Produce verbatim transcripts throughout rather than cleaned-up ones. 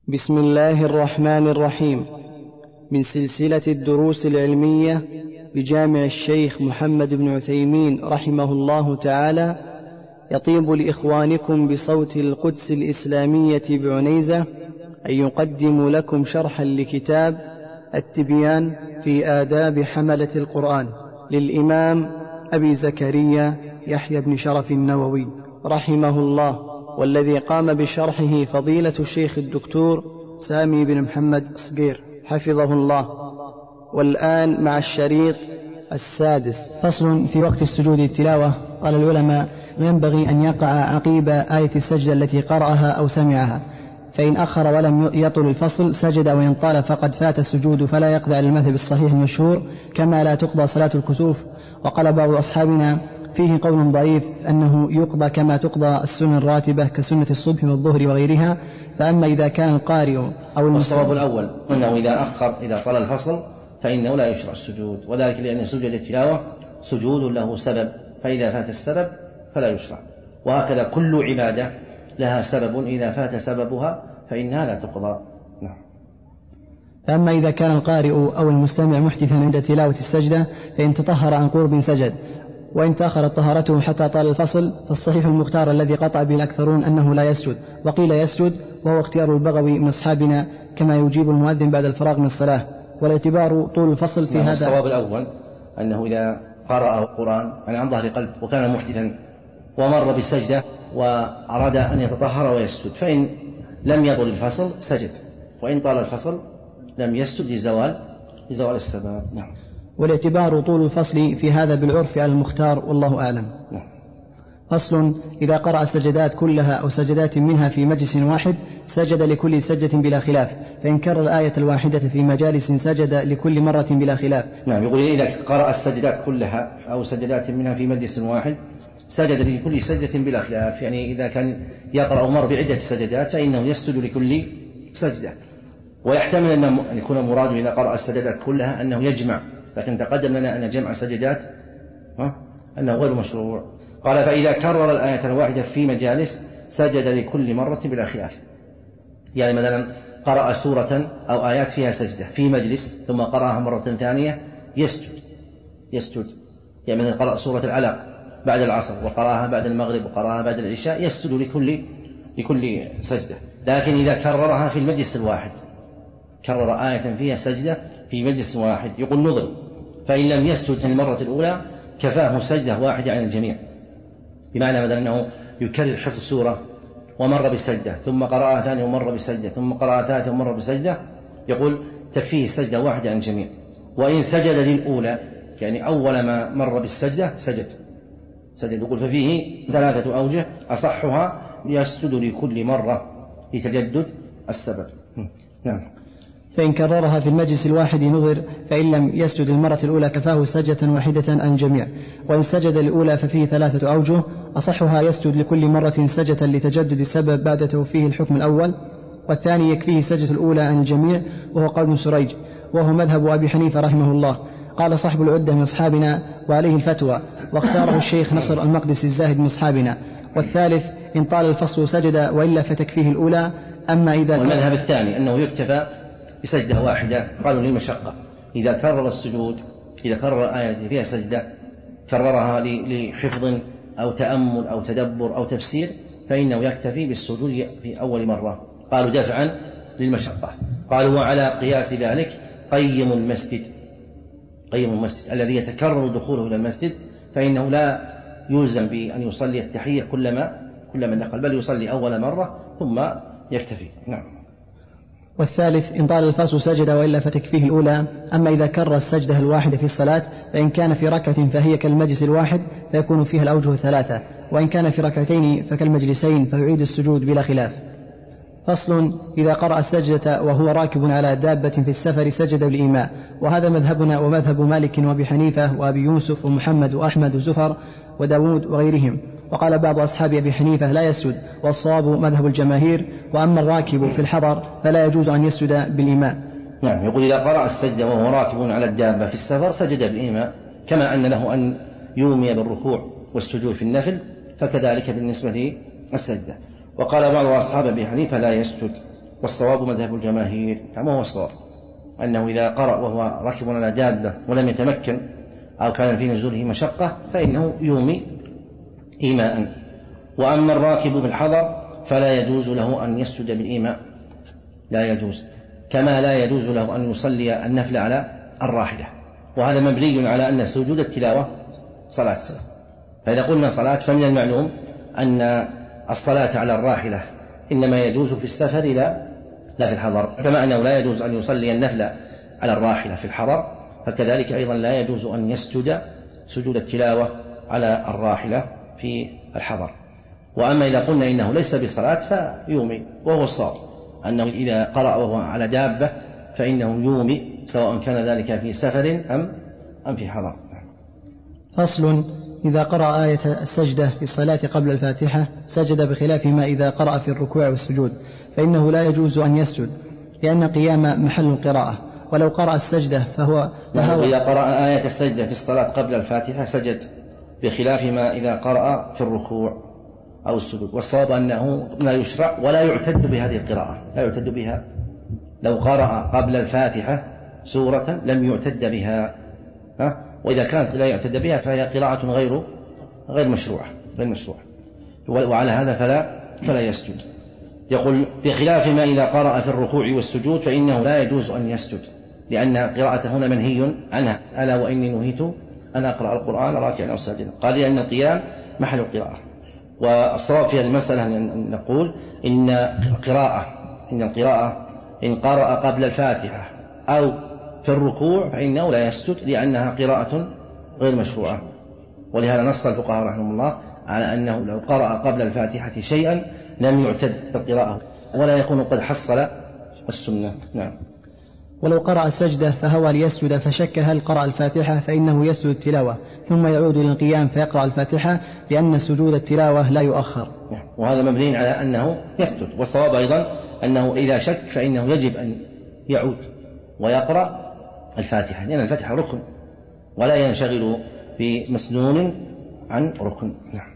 بسم الله الرحمن الرحيم. من سلسلة الدروس العلمية بجامع الشيخ محمد بن عثيمين رحمه الله تعالى، يطيب لإخوانكم بصوت القدس الإسلامية بعنيزة أن يقدم لكم شرحا لكتاب التبيان في آداب حملة القرآن للإمام أبي زكريا يحيى بن شرف النووي رحمه الله، والذي قام بشرحه فضيلة الشيخ الدكتور سامي بن محمد صقير حفظه الله. والآن مع الشريط السادس. فصل في وقت السجود التلاوة. قال العلماء: ينبغي أن يقع عقيب آية السجدة التي قرأها أو سمعها، فإن أخر ولم يطل الفصل سجد، وإن طال فقد فات السجود، فلا يقضي على المذهب الصحيح المشهور، كما لا تقضى صلاة الكسوف. وقال بعض أصحابنا فيه قول ضعيف أنه يقضى كما تقضى السنن الراتبة كسنة الصبح والظهر وغيرها. فأما إذا كان القارئ أو المصاب. الصواب الأول أنه إذا أخر إذا طال الفصل فإنه لا يشرع السجود، وذلك لأن سجود التلاوة سجود له سبب، فإذا فات السبب فلا يشرع. وهكذا كل عبادة لها سبب، إذا فات سببها فإنها لا تقضى. نعم. فأما إذا كان القارئ أو المستمع محدثا عند تلاوة السجدة فإن تطهر عن قرب سجد، وإن تأخرت طهارته حتى طال الفصل فالصحيح المختار الذي قطع به الأكثرون أنه لا يسجد، وقيل يسجد، وهو اختيار البغوي من أصحابنا، كما يجيب المؤذن بعد الفراغ من الصلاة. والاعتبار طول الفصل في هذا. الصواب الأول أنه إذا قرأ القرآن يعني عن ظهر قلب وكان محدثا ومر بالسجدة وأراد أن يتطهر ويسجد، فإن لم يطل الفصل سجد، وإن طال الفصل لم يسجد لزوال لزوال السبب. نعم. والاعتبار طول الفصل في هذا بالعرف على المختار، والله أعلم. نعم. فصل: إذا قرأ السجدات كلها أو سجدات منها في مجلس واحد سجد لكل سجدة بلا خلاف، فإن كرر الآية الواحدة في مجالس سجد لكل مرة بلا خلاف. نعم. يقول إذا قرأ السجدات كلها أو سجدات منها في مجلس واحد سجد لكل سجدة بلا خلاف، يعني إذا كان يقرأ مر بعدة سجدات فإنه يسجد لكل سجدة. ويحتمل أن يكون المراد إذا قرأ السجدات كلها أنه يجمع، لكن تقدم لنا أن جمع السجدات أنه غير مشروع. قال: فإذا كرر الآية الواحدة في مجالس سجد لكل مرة بلا خلاف. يعني مثلا قرأ سورة أو آيات فيها سجدة في مجلس ثم قرأها مرة ثانية يسجد يسجد يعني مثلا قرأ سورة العلق بعد العصر وقرأها بعد المغرب وقرأها بعد العشاء يسجد لكل لكل سجدة. لكن إذا كررها في المجلس الواحد، كرر آية فيها سجدة في مجلس واحد، يقول نظر، فإن لم يسجد المرة الأولى كفاه سجدة واحدة عن الجميع. بمعنى مثلا أنه يكرر حفظ سورة ومر بسجدة ثم قرأها ثانية ومر بسجدة ثم قرأها ثالثة ومر بسجدة، يقول تكفيه سجدة واحدة عن الجميع. وإن سجد للأولى يعني أول ما مر بالسجدة سجد سجد يقول ففيه ثلاثة أوجه، أصحها يسجد لكل مرة لتجدد السبب. نعم. فإن كررها في المجلس الواحد نظر، فإن لم يسجد المرة الأولى كفاه سجدة واحدة عن الجميع. وإن سجد الأولى ففيه ثلاثة أوجه، أصحها يسجد لكل مرة سجدة لتجدد السبب بعد توفيه الحكم الأول، والثاني يكفيه سجدة الأولى عن الجميع، وهو قول سريج، وهو مذهب أبي حنيفة رحمه الله. قال صاحب العدة من أصحابنا وعليه الفتوى، واختاره الشيخ نصر المقدسي الزاهد من أصحابنا. والثالث إن طال الفصل سجد وإلا فتكفيه الأولى. أما إذا والمذهب الثاني أنه يكتفى بسجدة واحدة، قالوا للمشقة. إذا كرر السجود إذا كرر آية فيها سجدة كررها لحفظ أو تأمل أو تدبر أو تفسير فإنه يكتفي بالسجود في أول مرة. قالوا دفعا للمشقة. قالوا وعلى قياس ذلك قيم المسجد قيم المسجد الذي يتكرر دخوله إلى المسجد، فإنه لا يلزم بأن يصلي التحية كلما كلما نقل، بل يصلي أول مرة ثم يكتفي. نعم. والثالث إن طال الفصل سجد وإلا فتكفيه الأولى. أما إذا كرر السجدة الواحدة في الصلاة فإن كان في ركعة فهي كالمجلس الواحد فيكون فيها الأوجه الثلاثة، وإن كان في ركعتين فكالمجلسين فيعيد السجود بلا خلاف. فصل: إذا قرأ السجدة وهو راكب على دابة في السفر سجد بالإيماء، وهذا مذهبنا ومذهب مالك وأبي حنيفة وأبي يوسف ومحمد وأحمد وزفر وداود وغيرهم. وقال بعض أصحاب أبي حنيفة لا يسجد، والصواب مذهب الجماهير. وأما الراكب في الحضر فلا يجوز أن يسجد بالإيماء. نعم. يقول إذا قرأ السجدة وهو راكب على الدابة في السفر سجد بالإيماء، كما أن له أن يومي بالركوع والسجود في النفل، فكذلك بالنسبة للسجدة. وقال بعض أصحاب أبي حنيفة لا يسجد، والصواب مذهب الجماهير. ما هو الصواب؟ أنه إذا قرأ وهو راكب على دابة ولم يتمكن أو كان في نزوله مشقة فإنه يومي إيماء. وأما الراكب بالحضر فلا يجوز له أن يسجد بالإيماء، لا يجوز، كما لا يجوز له أن يصلي النفل على الراحلة. وهذا مبني على أن سجود التلاوة صلاة. فإذا قلنا صلاة فمن المعلوم أن الصلاة على الراحلة إنما يجوز في السفر لا لا في الحضر، كما أنه لا يجوز أن يصلي النفل على الراحلة في الحضر، فكذلك أيضا لا يجوز أن يسجد سجود التلاوة على الراحلة في الحضر. وأما إذا قلنا إنه ليس بصلاة فيومي، وهو الصواب أنه إذا قرأ وهو على دابة فإنه يومي، سواء كان ذلك في سفر أم أم في حضر. فصل: إذا قرأ آية السجدة في الصلاة قبل الفاتحة سجد بخلاف ما إذا قرأ في الركوع والسجود، فإنه لا يجوز أن يسجد لأن قيام محل القراءة. ولو قرأ السجدة فهو, فهو إذا قرأ آية السجدة في الصلاة قبل الفاتحة سجد بخلاف ما إذا قرأ في الركوع أو السجود. والصواب أنه لا يشرع ولا يعتد بهذه القراءة، لا يعتد بها. لو قرأ قبل الفاتحة سورة لم يعتد بها، ها؟ وإذا كانت لا يعتد بها فهي قراءة غير غير مشروعة غير مشروعة وعلى هذا فلا فلا يسجد. يقول بخلاف ما إذا قرأ في الركوع والسجود فإنه لا يجوز أن يسجد، لأن قراءته هنا منهي عنها. ألا وإني نهيت أن أقرأ القرآن راكعا أو ساجدا، قال لأن القيام محل القراءة. والصواب في هذه المسألة أن نقول إن القراءة إن القراءة إن قرأ قبل الفاتحة أو في الركوع فإنه لا يسجد، لأنها قراءة غير مشروعة. ولهذا نص الفقهاء رحمه الله على أنه لو قرأ قبل الفاتحة شيئا لم يعتد بالقراءة ولا يكون قد حصل السنة. نعم. ولو قرأ السجدة فهوى ليسجد فشك هل قرأ الفاتحة فإنه يسجد التلاوة ثم يعود للقيام فيقرأ الفاتحة، لأن سجود التلاوة لا يؤخر. وهذا مبني على أنه يسجد. والصواب أيضا أنه إذا شك فإنه يجب أن يعود ويقرأ الفاتحة، لأن الفاتحة ركن ولا ينشغل بمسنون عن ركن. نعم.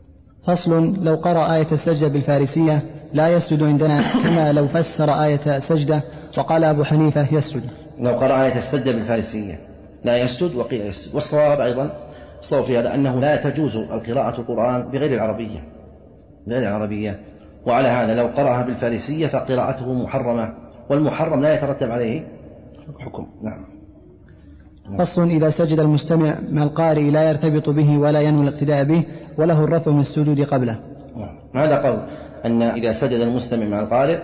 فصل: لو قرأ آية السجدة بالفارسية لا يسجد عندنا، كما لو فسر آية السجدة وقال أبو حنيفة يسجد. لو قرأ آية السجدة بالفارسية لا يسجد وقيل يسجد. والصواب أيضا الصواب في هذا أنه لا تجوز القراءة القرآن بغير العربية بغير العربية وعلى هذا لو قرأها بالفارسية فقراءته محرمة، والمحرم لا يترتب عليه حكم. نعم. فصل: إذا سجد المستمع مع القارئ لا يرتبط به ولا ينوي الاقتداء به وله الرفع من السجود قبله. هذا قول أن إذا سجد المستمع مع القارئ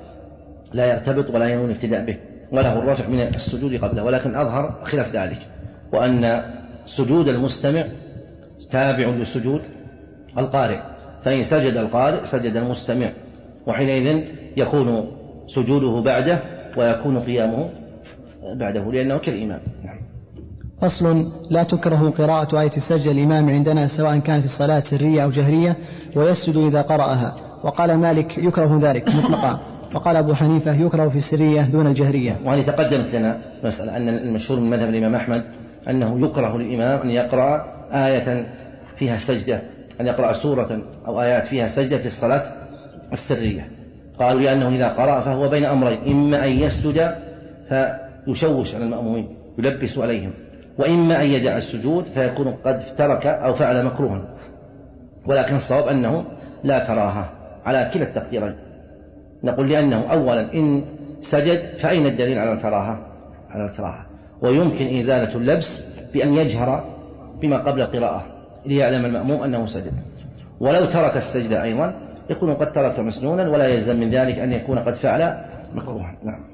لا يرتبط ولا ينوي الاقتداء به وله الرفع من السجود قبله، ولكن أظهر خلاف ذلك، وأن سجود المستمع تابع لسجود القارئ، فإن سجد القارئ سجد المستمع، وحينئذ يكون سجوده بعده ويكون قيامه بعده لأنه كالإمام. نعم. فصل: لا تكره قراءة آية السجدة الإمام عندنا سواء كانت الصلاة سرية أو جهرية، ويسجد إذا قرأها. وقال مالك يكره ذلك مطلقا، وقال أبو حنيفة يكره في السرية دون الجهرية. وهذه تقدمت لنا مسألة أن المشهور من مذهب الإمام أحمد أنه يكره للإمام أن يقرأ آية فيها سجدة، أن يقرأ سورة أو آيات فيها سجدة في الصلاة السرية. قالوا لأنه إذا قرأ فهو بين أمرين، إما أن يسجد فيشوش على المأمومين يلبس عليهم، وإما أن يدع السجود فيكون قد ترك أو فعل مكروها. ولكن الصواب أنه لا كراهة على كلا التقديرين. نقول لأنه أولا إن سجد فأين الدليل على الكراهة على الكراهة ويمكن إزالة اللبس بأن يجهر بما قبل القراءة ليعلم المأموم أنه سجد. ولو ترك السجدة أيضا يكون قد ترك مسنونا ولا يلزم من ذلك أن يكون قد فعل مكروها. نعم.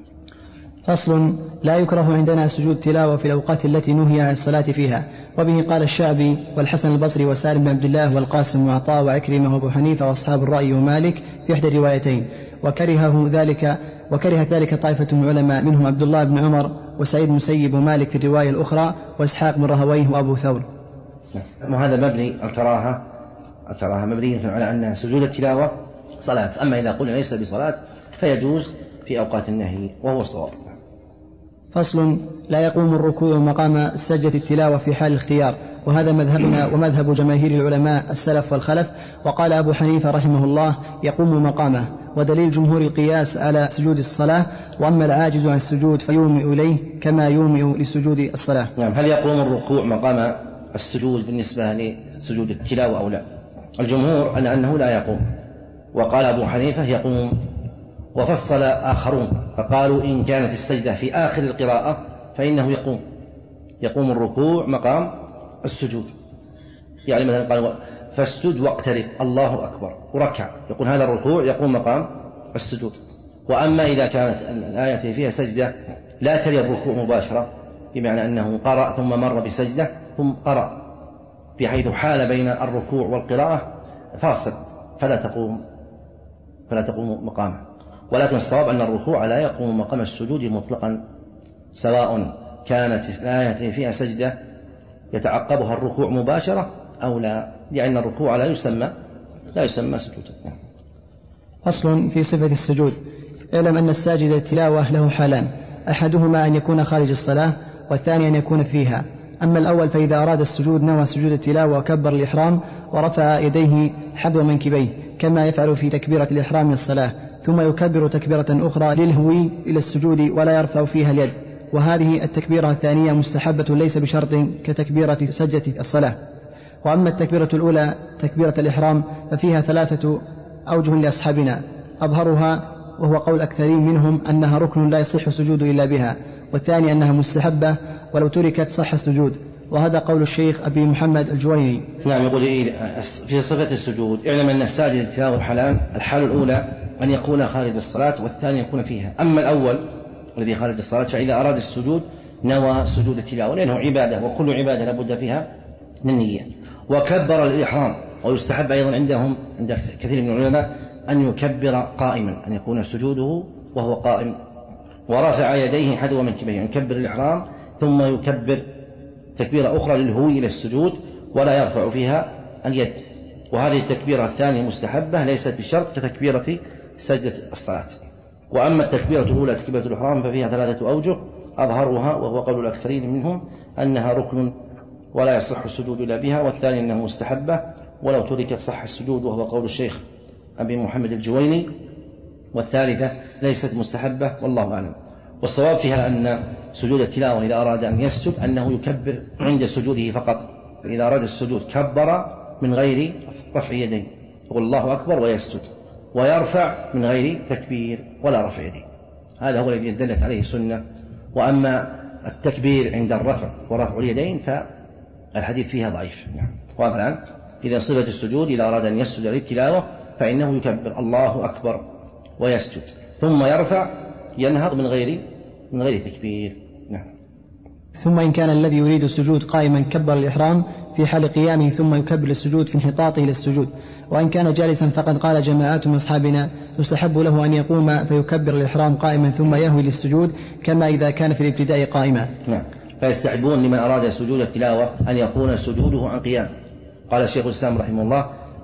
فصل: لا يكره عندنا سجود تلاوة في الأوقات التي نهي عن الصلاة فيها. وبه قال الشعبي والحسن البصري وسالم بن عبد الله والقاسم وعطاء وعكرمة وأبو حنيفة وأصحاب الرأي ومالك في إحدى الروايتين، وكرهه ذلك وكره ذلك طائفة من العلماء منهم عبد الله بن عمر وسعيد بن مسيب ومالك في الرواية الأخرى وإسحاق بن راهويه وأبو ثور. وهذا مبني الكراهة الكراهة مبني على أن سجود التلاوة صلاة، أما إذا قلنا ليس بصلاة فيجوز في أوقات النهي وهو الصواب. فصل: لا يقوم الركوع مقام سجدة التلاوة في حال الاختيار، وهذا مذهبنا ومذهب جماهير العلماء السلف والخلف. وقال أبو حنيفة رحمه الله يقوم مقامه، ودليل جمهور القياس على سجود الصلاة، وأما العاجز عن السجود فيومئ إليه كما يومئ لسجود الصلاة. نعم. هل يقوم الركوع مقام السجود بالنسبة لسجود التلاوة أو لا؟ الجمهور على أنه لا يقوم، وقال أبو حنيفة يقوم، وفصل آخرون فقالوا إن كانت السجدة في آخر القراءة فإنه يقوم يقوم الركوع مقام السجود. يعني مثلا قال فاسجد واقترب الله أكبر وركع، يقول هذا الركوع يقوم مقام السجود. وأما إذا كانت الآية فيها سجدة لا تلي الركوع مباشرة، بمعنى أنه قرأ ثم مر بسجدة ثم قرأ، بحيث حال بين الركوع والقراءة فاصل، فلا تقوم فلا تقوم مقامه. ولكن الصواب أن الركوع لا يقوم مقام السجود مطلقا، سواء كانت الآية فيها سجدة يتعقبها الركوع مباشرة أو لا، لأن الركوع لا يسمى لا يسمى سجودا. فصل في صفة السجود. اعلم أن الساجد التلاوة له حالان، أحدهما أن يكون خارج الصلاة، والثاني أن يكون فيها. أما الأول فإذا أراد السجود نوى سجود التلاوة وكبر الإحرام ورفع يديه حذو منكبيه كما يفعل في تكبيرة الإحرام من الصلاة، ثم يكبر تكبيرة أخرى للهو إلى السجود ولا يرفع فيها اليد، وهذه التكبيرة الثانية مستحبة ليس بشرط كتكبيرة سجدة الصلاة. وأما التكبيرة الأولى تكبيرة الإحرام ففيها ثلاثة أوجه لأصحابنا، أظهرها وهو قول أكثرين منهم أنها ركن لا يصح السجود إلا بها، والثاني أنها مستحبة ولو تركت صح السجود، وهذا قول الشيخ أبي محمد الجويني. نعم. يقول في صفة السجود اعلم أن الساجد التلاوة حالان، الحال الأولى أن يكون خارج الصلاة، والثاني يكون فيها. أما الأول الذي خارج الصلاة فإذا أراد السجود نوى سجود التلاوة، لأنه عبادة وكل عبادة لابد فيها من نية، وكبر الإحرام. ويستحب أيضا عندهم عند كثير من العلماء أن يكبر قائما، أن يكون سجوده وهو قائم، ورفع يديه حذو منكبيه، يكبر الإحرام ثم يكبر تكبيرة أخرى للهو إلى السجود ولا يرفع فيها اليد. وهذه التكبيرة الثانية مستحبة ليست بشرط كتكبيرة سجدة الصلاة. وأما التكبيرة الأولى تكبيرة الإحرام ففيها ثلاثة أوجه، أظهرها وهو قول الأكثرين منهم أنها ركن ولا يصح السجود إلا بها، والثاني أنها مستحبة ولو تركت صح السجود، وهو قول الشيخ أبي محمد الجويني، والثالثة ليست مستحبة والله أعلم. والصواب فيها أن سجود التلاوة إذا أراد أن يسجد أنه يكبر عند سجوده فقط، إذا أراد السجود كبر من غير رفع يدين، يقول الله أكبر ويسجد، ويرفع من غير تكبير ولا رفع يدين. هذا هو الذي دلت عليه السنة. وأما التكبير عند الرفع ورفع اليدين فالحديث فيها ضعيف. واضح الآن؟ إذا صفة السجود إذا أراد أن يسجد للتلاوة فإنه يكبر الله أكبر ويسجد ثم يرفع ينهض من غير من غير تكبير. نعم. ثم إن كان الذي يريد السجود قائما كبر الإحرام في حال قيامه ثم يكبر السجود في انحطاطه للسجود. وإن كان جالسا فقد قال جماعات من أصحابنا يستحب له أن يقوم فيكبر الإحرام قائما ثم يهوي للسجود كما إذا كان في الابتداء قائما. نعم. فيستحبون لمن أراد سجود التلاوة أن يكون سجوده عن قيام. قال الشيخ الإسلام رحمه الله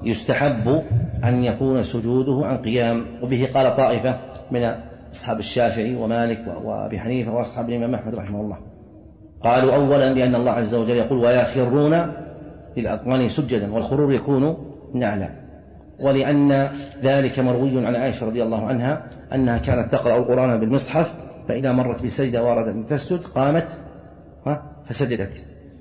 يستحب أن يكون سجوده عن قيام، وبه قال طائفة من أصحاب الشافعي ومالك وأبي حنيفة وأصحاب الإمام أحمد رحمه الله. قالوا أولا لأن الله عز وجل يقول ويخرون للأذقان سجدا، والخرور يكون نعلا، ولأن ذلك مروي عن عائشة رضي الله عنها أنها كانت تقرأ القرآن بالمصحف فإذا مرت بسجدة وارد أن تسجد قامت فسجدت.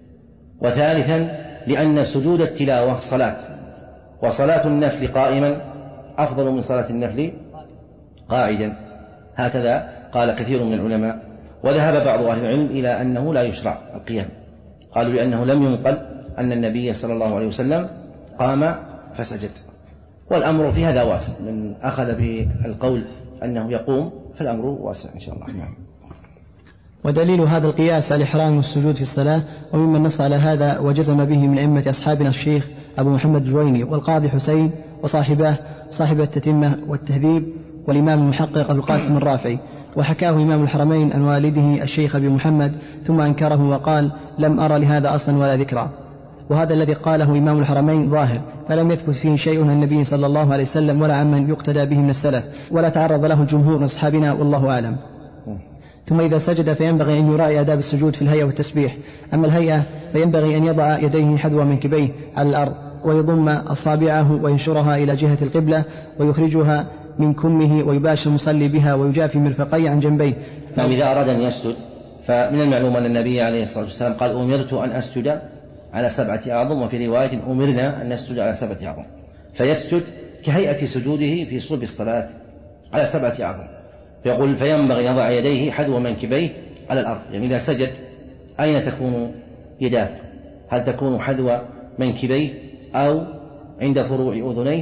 وثالثا لأن سجود التلاوة صلاة، وصلاة النفل قائما أفضل من صلاة النفل قاعدا، هكذا قال كثير من العلماء. وذهب بعض أهل العلم إلى أنه لا يشرع القيام، قالوا لأنه لم ينقل أن النبي صلى الله عليه وسلم قام فسجد، والأمر في هذا واسع، من أخذ بالقول أنه يقوم فالأمر واسع إن شاء الله. نعم. ودليل هذا القياس على الإحرام والسجود في الصلاة، وممن نص على هذا وجزم به من أئمة أصحابنا الشيخ أبو محمد الجويني والقاضي حسين وصاحبه صاحب التتمة والتهذيب والإمام المحقق أبو القاسم الرافعي، وحكاه إمام الحرمين عن والده الشيخ أبي محمد ثم أنكره وقال لم أرى لهذا أصلا ولا ذكرى. وهذا الذي قاله إمام الحرمين ظاهر، فلم يثبت فيه شيء عن النبي صلى الله عليه وسلم ولا عمن يقتدى به من السلف، ولا تعرض له الجمهور من أصحابنا والله أعلم. ثم إذا سجد فينبغي أن يراعي آداب السجود في الهيئة والتسبيح. أما الهيئة فينبغي أن يضع يديه حذو منكبيه على الأرض ويضم أصابعه وينشرها إلى جهة القبلة ويخرجها من كمه ويباشر المصلي بها ويجافي مرفقيه عن جنبيه. فإذا أراد أن يسجد فمن المعلوم أن النبي عليه الصلاة والسلام قال أمرت أن أسجد على سبعة أعظم، وفي رواية أمرنا أن نسجد على سبعة أعظم، فيسجد كهيئة سجوده في صلب الصلاة على سبعة أعظم. فيقول فينبغي يضع يديه حذو منكبيه على الأرض، يعني إذا سجد أين تكون يداه؟ هل تكون حذو منكبيه أو عند فروع أذنيه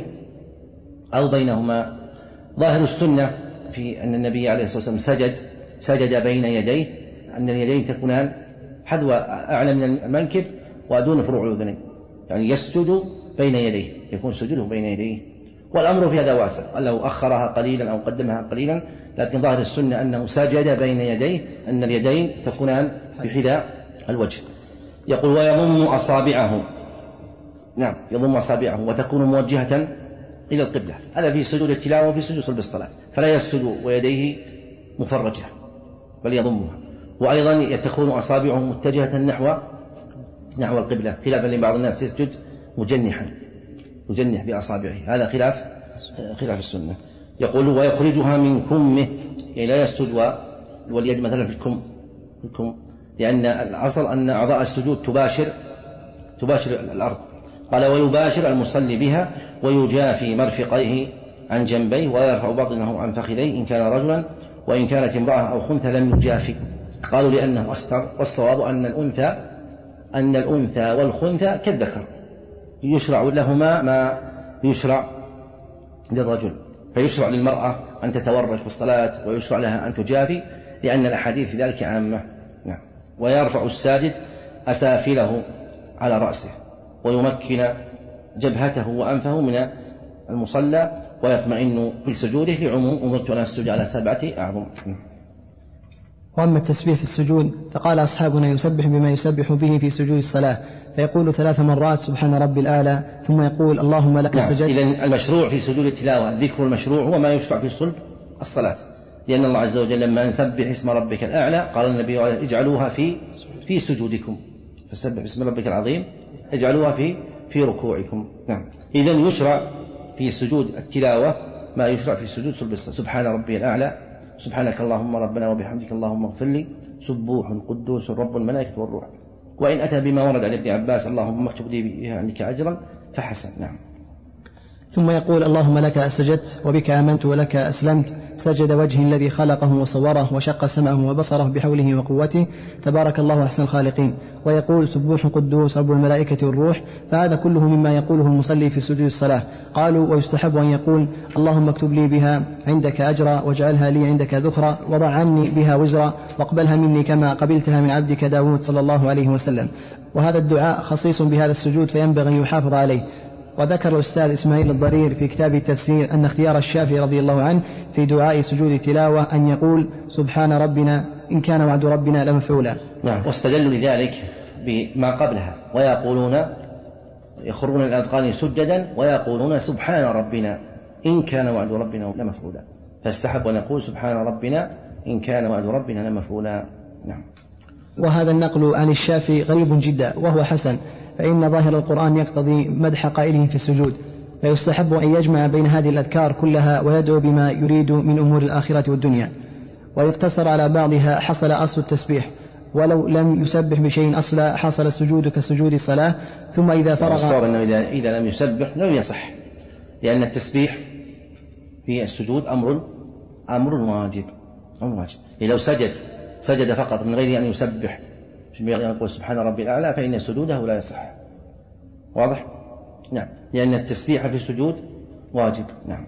أو بينهما؟ ظاهر السنة في أن النبي عليه الصلاة والسلام سجد سجد بين يديه أن اليدين تكونان حذو أعلى من المنكب ودون فروع الأذنين، يعني يسجد بين يديه، يكون سجوده بين يديه. والأمر في هذا واسع، لو أخرها قليلا أو قدمها قليلا، لكن ظاهر السنة أنه سجد بين يديه، أن اليدين تكونان بحذاء الوجه. يقول ويضم أصابعه، نعم يضم أصابعه وتكون موجهة إلى القبلة، هذا في سجود التلاوة وفي سجود صلب الصلاة، فلا يسجد ويديه مفرجة بل يضمها. وأيضا تكون أصابعه متجهة نحو نحو القبلة، خلافا لبعض الناس يسجد مجنحا يجنح بأصابعه، هذا خلاف خلاف السنة. يقول ويخرجها من كمه، يعني لا يسجد واليد مثلا في الكم في الكم لأن الأصل أن أعضاء السجود تباشر تباشر الأرض. قال ويباشر المصلي بها ويجافي مرفقيه عن جنبيه ويرفع بطنه عن فخذيه إن كان رجلا، وإن كانت امرأة أو خنثى لم يجافي، قالوا لأنه أستر، والصواب أن الأنثى أن الأنثى والخنثى كالذكر، يشرع لهما ما يشرع للرجل، فيشرع للمرأة أن تتورك في الصلاة ويشرع لها أن تجافي، لأن الأحاديث في ذلك عامة. نعم. ويرفع الساجد أسافله على رأسه ويمكن جبهته وأنفه من المصلى ويطمئن في سجوده، لعموم أمرت أن أسجد على سبعة أعظم. وأما التسبيح في السجود فقال أصحابنا يسبح بما يسبح به في سجود الصلاة، فيقول ثلاث مرات سبحان ربي الأعلى، ثم يقول اللهم لك نعم. سجدت. إذن المشروع في سجود التلاوة الذكر المشروع هو ما يشرع في صلب الصلاة، لأن الله عز وجل لما نسبح اسم ربك الأعلى قال النبي اجعلوها في في سجودكم، فسبح باسم ربك العظيم اجعلوها في في ركوعكم. نعم. إذن يشرع في سجود التلاوة ما يشرع في سجود صلب الصلاة، سبحان ربي الأعلى، سبحانك اللهم ربنا وبحمدك اللهم اغفر لي، سبوح قدوس رب الملائكة والروح. وإن أتى بما ورد عن ابن عباس اللهم اكتب لي بها عندك أجرا فحسن. نعم. ثم يقول اللهم لك سجدت وبك آمنت ولك أسلمت، سجد وجهي الذي خلقه وصوره وشق سمعه وبصره بحوله وقوته، تبارك الله أحسن الخالقين. ويقول سبوح قدوس رب الملائكة والروح، فهذا كله مما يقوله المصلي في سجود الصلاة. قالوا ويستحب أن يقول اللهم اكتب لي بها عندك أجرا واجعلها لي عندك ذخرا وضع عني بها وزرا واقبلها مني كما قبلتها من عبدك داود صلى الله عليه وسلم. وهذا الدعاء خصيص بهذا السجود فينبغي أن يحافظ عليه. وذكر الأستاذ إسماعيل الضرير في كتاب التفسير أن اختيار الشافعي رضي الله عنه في دعاء سجود التلاوة أن يقول سبحان ربنا إن كان وعد ربنا لمفعولا. نعم. واستدلوا لذلك بما قبلها ويقولون يخرون الأذقان سجدا ويقولون سبحان ربنا إن كان وعد ربنا لمفعولا، فاستحب أن يقول سبحان ربنا إن كان وعد ربنا لمفعولا. نعم. وهذا النقل عن الشافعي غريب جدا وهو حسن، فإن ظاهر القرآن يقتضي مدح قائله في السجود، فيستحب أن يجمع بين هذه الأذكار كلها ويدعو بما يريد من أمور الآخرة والدنيا، ويقتصر على بعضها حصل أصل التسبيح، ولو لم يسبح بشيء أصلا حصل السجود كسجود الصلاة. ثم إذا فرغ الصواب أنه إذا, إذا لم يسبح لم يصح، لأن التسبيح في السجود أمر أمر واجب أمر واجب. لو سجد سجد فقط من غير أن يسبح يقول سبحان ربي الأعلى فإن سجوده لا يصح. واضح؟ نعم. لأن التسبيح في السجود واجب. نعم.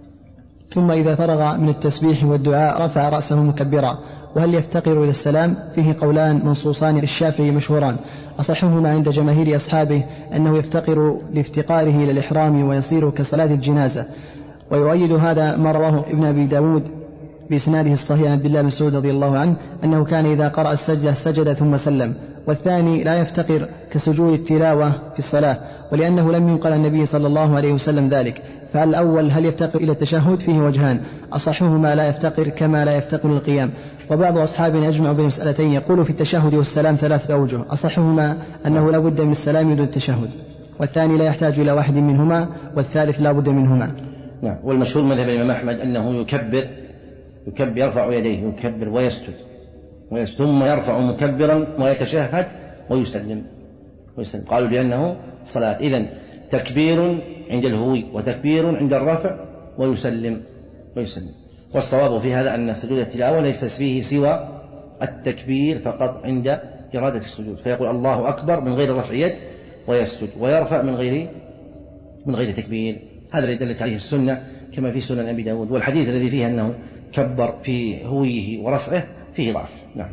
ثم إذا فرغ من التسبيح والدعاء رفع رأسه مكبرا. وهل يفتقر إلى السلام؟ فيه قولان منصوصان للشافعي مشهوران، أصحهما عند جماهير أصحابه أنه يفتقر لافتقاره إلى الإحرام ويصير كصلاة الجنازة. ويؤيد هذا ما رواه ابن أبي داود بإسناده الصحيح عن عبد الله بن مسعود رضي الله عنه أنه كان إذا قرأ السجدة سجد ثم سلم. والثاني لا يفتقر كسجود التلاوة في الصلاة، ولأنه لم ينقل عن النبي صلى الله عليه وسلم ذلك. فالأول هل يفتقر إلى التشهد؟ فيه وجهان، أصحهما لا يفتقر كما لا يفتقر القيام. وبعض أصحابنا أجمع بين مسألتين، يقول في التشهد والسلام ثلاثة أوجه، أصحهما أنه لا بد من السلام دون التشهد، والثاني لا يحتاج إلى واحد منهما، والثالث لا بد منهما. نعم. والمشهور مذهب الإمام أحمد أنه يكبر يكبر يرفع يديه يكبر ويسجد ويسجد ثم يرفع مكبرا ويتشهد ويسلم ويسلم قالوا لأنه صلاة. إذن تكبير عند الهوي وتكبير عند الرفع ويسلم ويسلم. والصواب في هذا أن سجود التلاوة ليس فيه سوى التكبير فقط عند إرادة السجود، فيقول الله أكبر من غير رفع يد ويسجد ويرفع من غير من غير تكبير. هذا الذي دلت عليه السنة كما في سنن أبي داود. والحديث الذي فيه أنه كبر في هويه ورفعه فيه ضعف. نعم.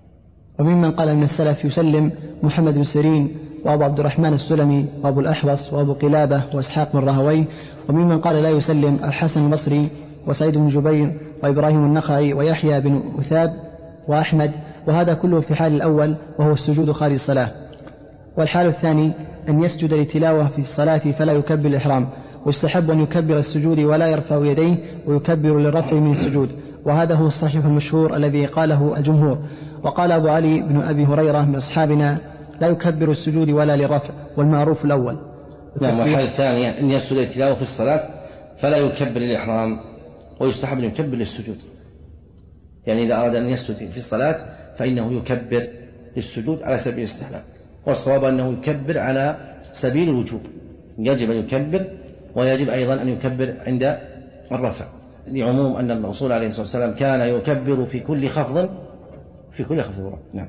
وممن قال من السلف يسلم محمد بن سيرين وأبو عبد الرحمن السلمي وأبو الأحوص وأبو قلابة وإسحاق بن راهويه. وممن قال لا يسلم الحسن البصري وسعيد بن جبير وإبراهيم النخعي ويحيى بن أثاب وأحمد، وهذا كله في حال الأول وهو السجود خارج الصلاة. والحال الثاني أن يسجد للتلاوة في الصلاة فلا يكبر الإحرام، ويستحب أن يكبر السجود ولا يرفع يديه ويكبر للرفع من السجود، وهذا هو الصحيح المشهور الذي قاله الجمهور. وقال أبو علي بن أبي هريرة من أصحابنا لا يكبر السجود ولا للرفع، والمعروف الأول. نعم. والحال الثانية أن يسجد للتلاوة في الصلاة فلا يكبر الإحرام، ويستحب أن يكبر للسجود، يعني إذا أراد أن يسجد في الصلاة فإنه يكبر للسجود على سبيل الاستحباب، والصواب أنه يكبر على سبيل الوجوب، يجب أن يكبر ويجب أيضا أن يكبر عند الرفع، لعموم أن الرسول عليه الصلاة والسلام كان يكبر في كل خفض في كل خفض. نعم.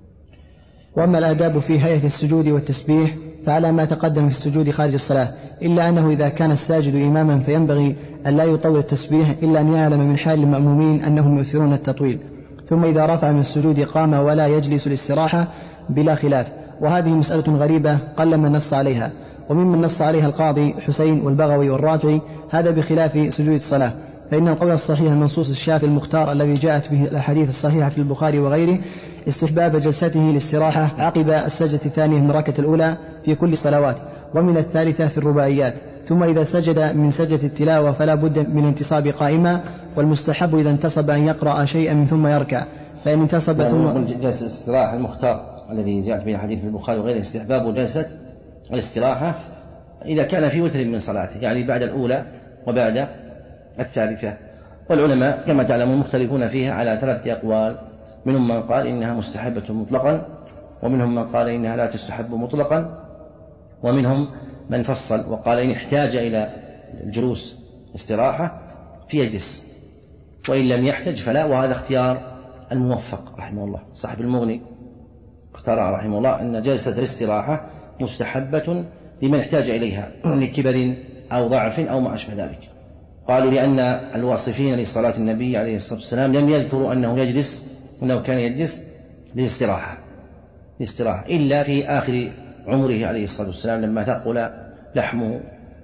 وأما الآداب في هيئة السجود والتسبيح فعلى ما تقدم في السجود خارج الصلاة، إلا أنه إذا كان الساجد إماما فينبغي أن لا يطول التسبيح إلا أن يعلم من حال المأمومين أنهم يؤثرون التطويل، ثم إذا رفع من السجود قام ولا يجلس للاستراحة بلا خلاف. وهذه مسألة غريبة قل من نص عليها، وممن نص عليها القاضي حسين والبغوي والرافعي، هذا بخلاف سجود الصلاة. فإن القول الصحيح المنصوص الشافي المختار الذي جاءت به الأحاديث الصحيحة في البخاري وغيره استحباب جلسته للاستراحة عقب السجدة الثانية من الركعة الأولى في كل الصلوات، ومن الثالثة في الرباعيات. ثم إذا سجد من سجدة التلاوة فلا بد من الانتصاب قائما، والمستحب إذا انتصب أن يقرأ شيئا ثم يركع، فإن انتصب ثم جلسة الاستراحة المختار الذي جاءت به الحديث في البخاري وغيره استحباب جلسة الاستراحة إذا كان في وتر من صلاته، يعني بعد الأولى وبعد الثالثة. والعلماء كما تعلمون مختلفون فيها على ثلاثة أقوال، منهم من قال إنها مستحبة مطلقا، ومنهم من قال إنها لا تستحب مطلقا، ومنهم من فصل وقال إن احتاج إلى الجلوس استراحة فيجلس، وإن لم يحتج فلا. وهذا اختيار الموفق رحمه الله، صاحب المغني اختار رحمه الله أن جلسة الاستراحة مستحبة لمن احتاج إليها لكبر أو ضعف أو ما أشبه ذلك. قالوا لأن الواصفين لصلاة النبي عليه الصلاة والسلام لم يذكروا أنه يجلس أنه كان يجلس للاستراحة للاستراحة إلا في آخر عمره عليه الصلاة والسلام لما ثقل لحمه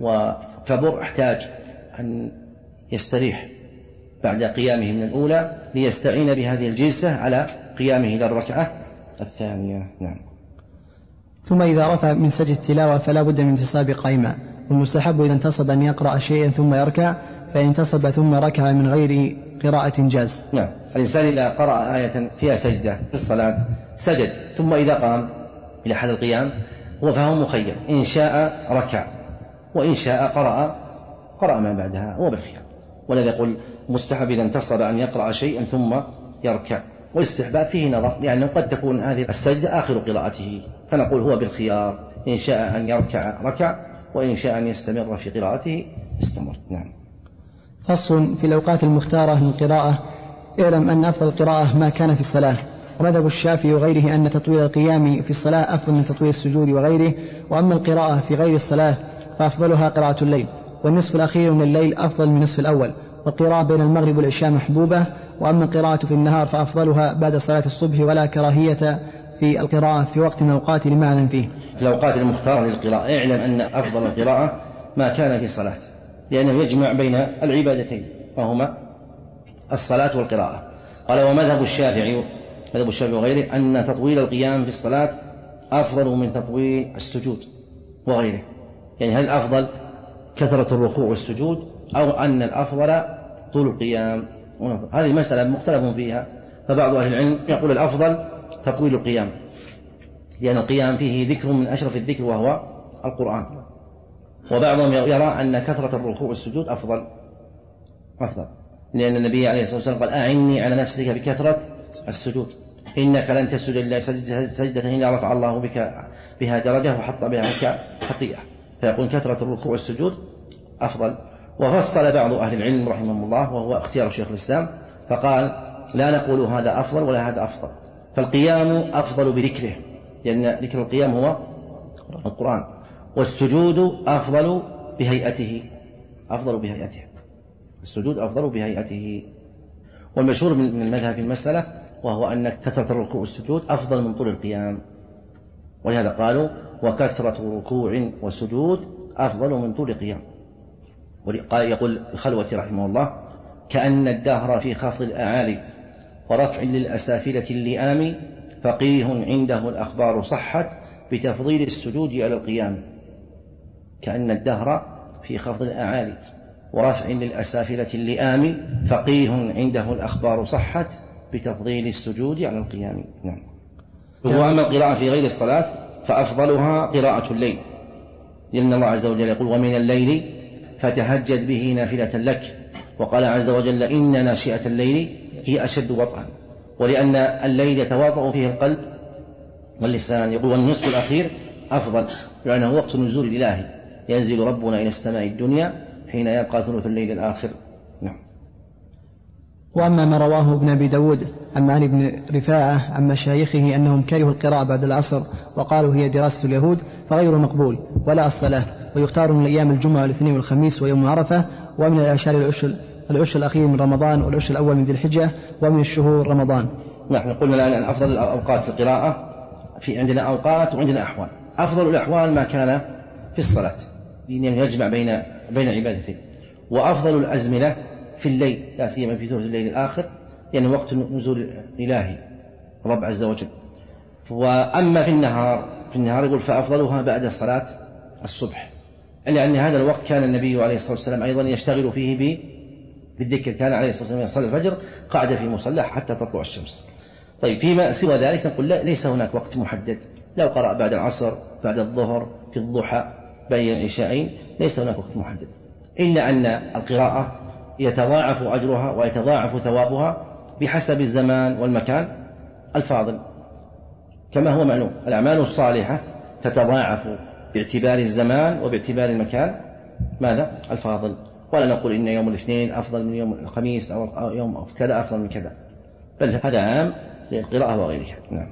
وكبر احتاج أن يستريح بعد قيامه من الأولى ليستعين بهذه الجلسة على قيامه إلى الركعة الثانية. نعم. ثم إذا رفع من سجد التلاوة فلا بد من انتصاب قائما، والمستحب إذا انتصب أن يقرأ شيئا ثم يركع، فإن انتصب ثم ركع من غير قراءة جاز. نعم. الإنسان إذا قرأ آية فيها سجدة في الصلاة سجد، ثم إذا قام إلى حال القيام هو فهو مخير، إن شاء ركع وإن شاء قرأ قرأ ما بعدها هو بالخيار. ولذا يقول مستحب إذا انتصب أن يقرأ شيئا ثم يركع، والاستحباب فيه نظر، لأنه قد تكون هذه السجدة آخر قراءته، فنقول هو بالخيار، إن شاء أن يركع ركع، وإن شاء أن يستمر في قراءته استمر. نعم. فصل في الأوقات المختارة للقراءة. اعلم أن أفضل القراءة ما كان في الصلاة، ومذهب الشافعي وغيره أن تطويل القيام في الصلاة أفضل من تطويل السجود وغيره، وأما القراءة في غير الصلاة فأفضلها قراءة الليل، والنصف الأخير من الليل أفضل من النصف الأول، والقراءة بين المغرب والعشاء محبوبة، وأما القراءة في النهار فأفضلها بعد صلاة الصبح، ولا كراهية في القراءة في وقت من الأوقات لمعنى فيه. في الأوقات المختارة للقراءة اعلم أن أفضل القراءة ما كان في الصلاة، لأنه يجمع بين العبادتين وهما الصلاة والقراءة. قال ومذهب الشافعي مذهب الشافعي وغيره أن تطويل القيام في الصلاة أفضل من تطويل السجود وغيره. يعني هل الأفضل كثرة الركوع والسجود، أو أن الأفضل طول القيام. هذه مسألة مختلف فيها، فبعض أهل العلم يقول الأفضل تطويل القيام، لأن القيام فيه ذكر من أشرف الذكر وهو القرآن، وبعضهم يرى أن كثرة الركوع والسجود أفضل أفضل لأن النبي عليه الصلاة والسلام قال أعني على نفسك بكثرة السجود، إنك لن تسجد إلا سجدة إلا رفع الله بك بها درجة وحط بها خطيئة، فيقول كثرة الركوع والسجود أفضل. وفصل بعض أهل العلم رحمهم الله وهو اختيار شيخ الإسلام، فقال لا نقول هذا أفضل ولا هذا أفضل، فالقيام أفضل بذكره لأن ذكر القيام هو القرآن، والسجود أفضل بهيئته أفضل بهيئته السجود أفضل بهيئته. والمشهور من المذهب في المسألة وهو أن كثرة الركوع والسجود أفضل من طول القيام، ولهذا قالوا وكثرة ركوع وسجود أفضل من طول القيام. قال يقول الخلوة رحمه الله كأن الدهر في خفض الأعالي ورفع للأسافلة اللئام، فقيه عنده الأخبار صحت بتفضيل السجود على القيام. كأن الدهر في خفض الأعالي ورفع للأسافلة اللئام، فقيه عنده الأخبار صحت بتفضيل السجود على القيام. نعم. وأما القراءة في غير الصلاة فأفضلها قراءة الليل، لأن الله عز وجل يقول ومن الليل فتهجد به نافلة لك، وقال عز وجل إن ناشئة الليل هي أشد وطئا، ولأن الليل يتواطأ فيه القلب واللسان. يقول والنصف الأخير أفضل لأنه وقت نزول الإلهي، ينزل ربنا إلى السماء الدنيا حين يبقى ثلث الليل الآخر. نعم. وأما ما رواه ابن أبي داود عن معن بن رفاعة عن مشايخه أنهم كرهوا القراءة بعد العصر وقالوا هي دراسة اليهود فغير مقبول ولا الصلاة، ويختار من أيام الجمعة والاثنين والخميس ويوم عرفة، ومن الأعشار العشر العشر الأخير من رمضان والعشر الأول من ذي الحجة ومن الشهور رمضان. نحن قلنا الآن أن أفضل الأوقات القراءة في عندنا أوقات وعندنا أحوال. أفضل الأحوال ما كان في الصلاة يعني يجمع بين بين عبادتين، وأفضل الأزمنة في الليل لا سيما في ثلث الليل الآخر يعني وقت نزول إلهي رب عز وجل. وأما في النهار في النهار يقول فأفضلها بعد صلاة الصبح، لأن هذا الوقت كان النبي عليه الصلاة والسلام أيضا يشتغل فيه بالذكر، كان عليه الصلاة والسلام يصلي الفجر قعد في مصلى حتى تطلع الشمس. طيب فيما سوى ذلك نقول لا ليس هناك وقت محدد، لو قرأ بعد العصر بعد الظهر في الضحى بين العشاءين ليس هناك وقت محدد، إلا أن القراءة يتضاعف أجرها ويتضاعف ثوابها بحسب الزمان والمكان الفاضل، كما هو معلوم الأعمال الصالحة تتضاعف باعتبار الزمان وباعتبار المكان ماذا الفاضل، ولا نقول إن يوم الاثنين أفضل من يوم الخميس أو يوم كذا أفضل من كذا، بل هذا عام للقراءة وغيرها. نعم.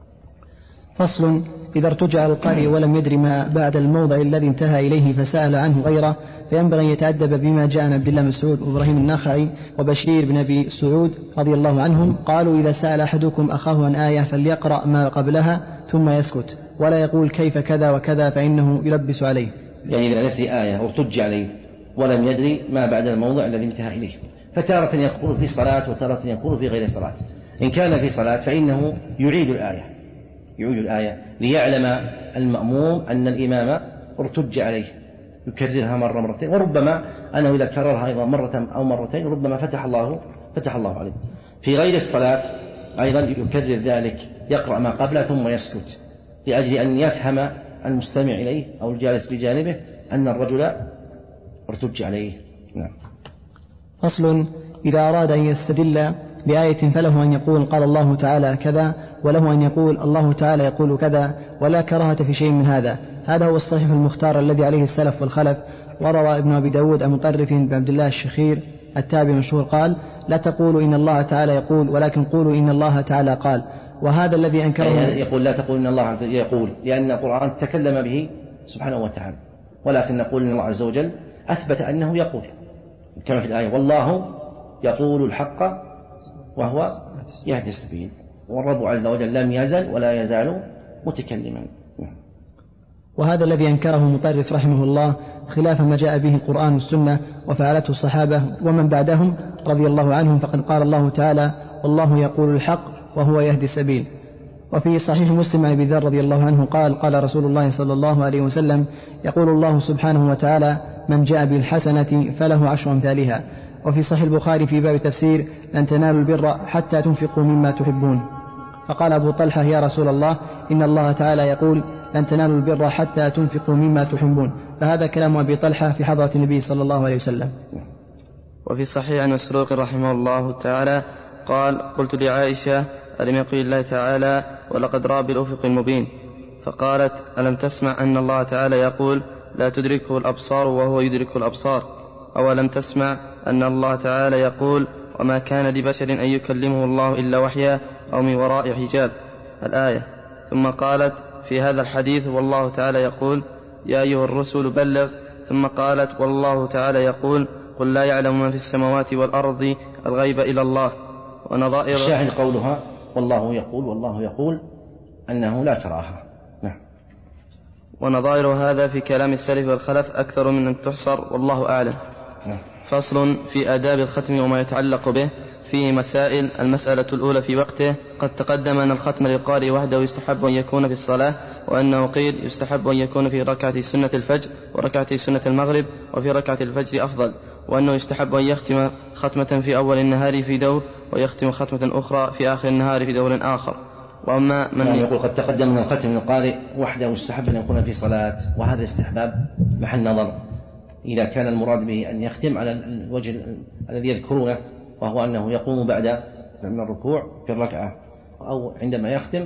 فصل: إذا ارتجع القارئ ولم يدر ما بعد الموضع الذي انتهى إليه فسأل عنه غيره فينبغي أن يتأدب بما جاء عن عبد الله بن مسعود وإبراهيم النخعي وبشير بن أبي سعود رضي الله عنهم قالوا: إذا سأل أحدكم أخاه عن آية فليقرأ ما قبلها ثم يسكت ولا يقول كيف كذا وكذا فإنه يلبس عليه. يعني إذا نسي آية وارتج عليه ولم يدري ما بعد الموضع الذي انتهى إليه، فتارة يكون في صلاة وتارة يكون في غير صلاة. إن كان في صلاة فإنه يعيد الآية يعيد الآية ليعلم المأموم أن الإمام ارتج عليه، يكررها مرة مرتين، وربما أنه إذا كررها أيضا مرة أو مرتين ربما فتح الله فتح الله عليه. في غير الصلاة أيضا يكرر ذلك، يقرأ ما قبله ثم يسكت لأجل أن يفهم المستمع إليه أو الجالس بجانبه أن الرجل ارتج عليه. نعم. فصل: إذا أراد أن يستدل بآية فله أن يقول قال الله تعالى كذا، وله أن يقول الله تعالى يقول كذا، ولا كراهة في شيء من هذا. هذا هو الصحيح المختار الذي عليه السلف والخلف. وروى ابن أبي داود عن مطرف بن عبد الله الشخير التابع المشهور قال: لا تقولوا إن الله تعالى يقول ولكن قولوا إن الله تعالى قال. وهذا الذي أنكره يعني يقول لا تقول إن الله يقول لأن القرآن تكلم به سبحانه وتعالى، ولكن نقول إن الله عز وجل أثبت أنه يقول كما في الآية: والله يقول الحق وهو يهدي السبيل، والرب عز وجل لم يزل ولا يزال متكلما. وهذا الذي أنكره مطرف رحمه الله خلاف ما جاء به القرآن والسنة وفعلته الصحابة ومن بعدهم رضي الله عنهم، فقد قال الله تعالى: والله يقول الحق وهو يهدي السبيل. وفي صحيح مسلم عن أبي ذر رضي الله عنه قال: قال رسول الله صلى الله عليه وسلم: يقول الله سبحانه وتعالى: من جاء بالحسنة فله عشر أمثالها. وفي صحيح البخاري في باب التفسير لن تنالوا البر حتى تنفقوا مما تحبون. فقال أبو طلحة يا رسول الله إن الله تعالى يقول لن تنالوا البر حتى تنفقوا مما تحبون، فهذا كلام أبي طلحة في حضرة النبي صلى الله عليه وسلم. وفي صحيح عن مسروق رحمه الله تعالى قال قلت لعائشة ألم يقل الله تعالى ولقد رأى بالأفق المبين؟ فقالت ألم تسمع أن الله تعالى يقول لا تدركه الأبصار وهو يدرك الأبصار؟ أولم تسمع أن الله تعالى يقول وما كان لبشر أن يكلمه الله إلا وحيا أو من وراء حجاب الآية. ثم قالت في هذا الحديث والله تعالى يقول يا أيها الرسول بلغ. ثم قالت والله تعالى يقول قل لا يعلم من في السماوات والأرض الغيب إلى الله. ونظائر الشاهد قولها والله يقول والله يقول أنه لا تراها. نعم. ونظائر هذا في كلام السلف والخلف أكثر من أن تحصر والله أعلم. نعم. فصل في آداب الختم وما يتعلق به. فيه مسائل. المسألة الأولى في وقته. قد تقدم أن الختم للقارئ وحده يستحب أن يكون في الصلاة، وأنه قيل يستحب أن يكون في ركعة سنة الفجر وركعة سنة المغرب، وفي ركعة الفجر أفضل، وأنه يستحب أن يختم ختمة في أول النهار في دور ويختم ختمة أخرى في آخر النهار في دور آخر. وأما من يعني يقول قد تقدم أن الختم للقارئ وحده يستحب أن يكون في صلاة، وهذا استحباب محل نظر إذا كان المراد به أن يختم على الوجه الذي يذكرونه، وهو أنه يقوم بعد من الركوع في الركعة أو عندما يختم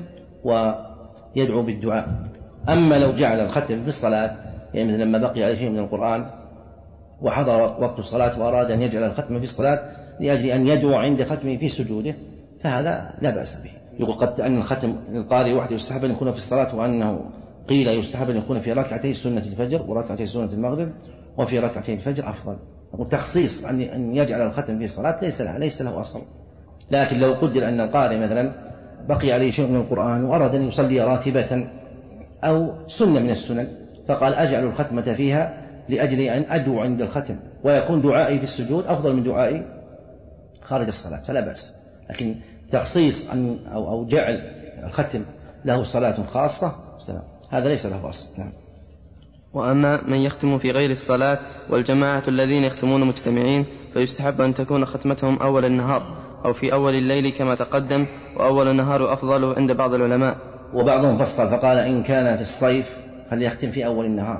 ويدعو بالدعاء. أما لو جعل الختم في الصلاة، يعني مثل لما بقي على شيء من القرآن وحضر وقت الصلاة وأراد أن يجعل الختم في الصلاة لأجل أن يدعو عند ختمه في سجوده، فهذا لا بأس به. يقول قد أن الختم للقارئ وحده يستحب أن يكون في الصلاة، وأنه قيل يستحب أن يكون في ركعتي سنة الفجر وركعتي سنة المغرب وفي ركعتي الفجر أفضل. وتخصيص أن يجعل الختم في الصلاة ليس له, ليس له أصل. لكن لو قدر أن القارئ مثلا بقي عليه شيء من القرآن وأراد أن يصلي راتبة أو سنة من السنن، فقال أجعل الختمة فيها لأجل أن أدعو عند الختم، ويكون دعائي في السجود أفضل من دعائي خارج الصلاة، فلا بأس. لكن تخصيص أن أو, أو جعل الختم له صلاة خاصة هذا ليس له أصل. نعم. وأما من يختم في غير الصلاة والجماعة الذين يختمون مجتمعين فيستحب أن تكون ختمتهم أول النهار أو في أول الليل كما تقدم، وأول النهار أفضل عند بعض العلماء. وبعضهم فصل فقال إن كان في الصيف فليختم في أول النهار،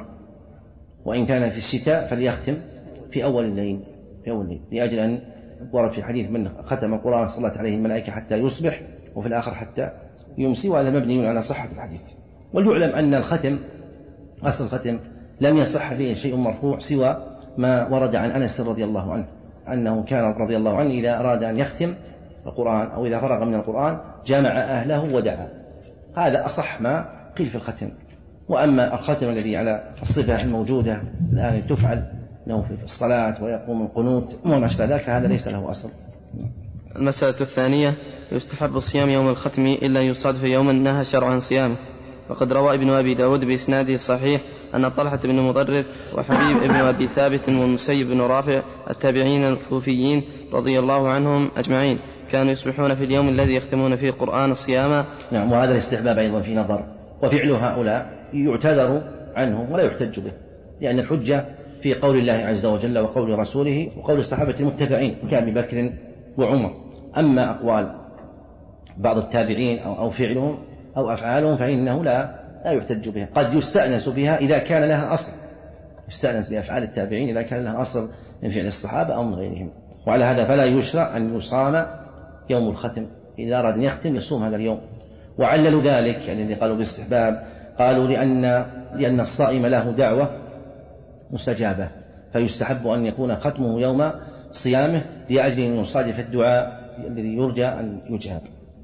وإن كان في الشتاء فليختم في أول الليل في أول الليل لأجل أن ورد في حديث من ختم القرآن صلت عليه الملائكة حتى يصبح، وفي الآخر حتى يمسي، وهذا مبني على صحة الحديث. وليعلم أن الختم أصل الختم لم يصح فيه شيء مرفوع سوى ما ورد عن أنس رضي الله عنه أنه كان رضي الله عنه إذا أراد أن يختم القرآن أو إذا فرغ من القرآن جمع أهله ودعا. هذا أصح ما قيل في الختم. وأما الختم الذي على الصفة الموجودة الآن تفعل له في الصلاة ويقوم القنوت وما أشبه ذلك هذا ليس له أصل. المسألة الثانية يستحب صيام يوم الختم إلا يصادف يوما نهى الشرع عن صيامه. وقد روى ابن أبي داود بإسناده الصحيح أن طلحة بن مضرب وحبيب ابن أبي ثابت والمسيب بن رافع التابعين الكوفيين رضي الله عنهم أجمعين كانوا يصبحون في اليوم الذي يختمون فيه القرآن صياما. نعم. وهذا الاستحباب أيضا في نظر، وفعل هؤلاء يعتذر عنه ولا يحتج به، لأن الحجة في قول الله عز وجل وقول رسوله وقول الصحابة المتبعين كأبي بكر وعمر. أما أقوال بعض التابعين أو, أو فعلهم أو أفعالهم فإنه لا لا يحتج بها. قد يستأنس بها إذا كان لها أصل، يستأنس بأفعال التابعين إذا كان لها أصل من فعل الصحابة أو من غيرهم. وعلى هذا فلا يشرع أن يصام يوم الختم، إذا أراد أن يختم يصوم هذا اليوم. وعللوا ذلك يعني اللي قالوا باستحباب قالوا لأن لأن الصائم له دعوة مستجابة، فيستحب أن يكون ختمه يوم صيامه لأجل أن يصادف الدعاء الذي يرجى أن يجاب.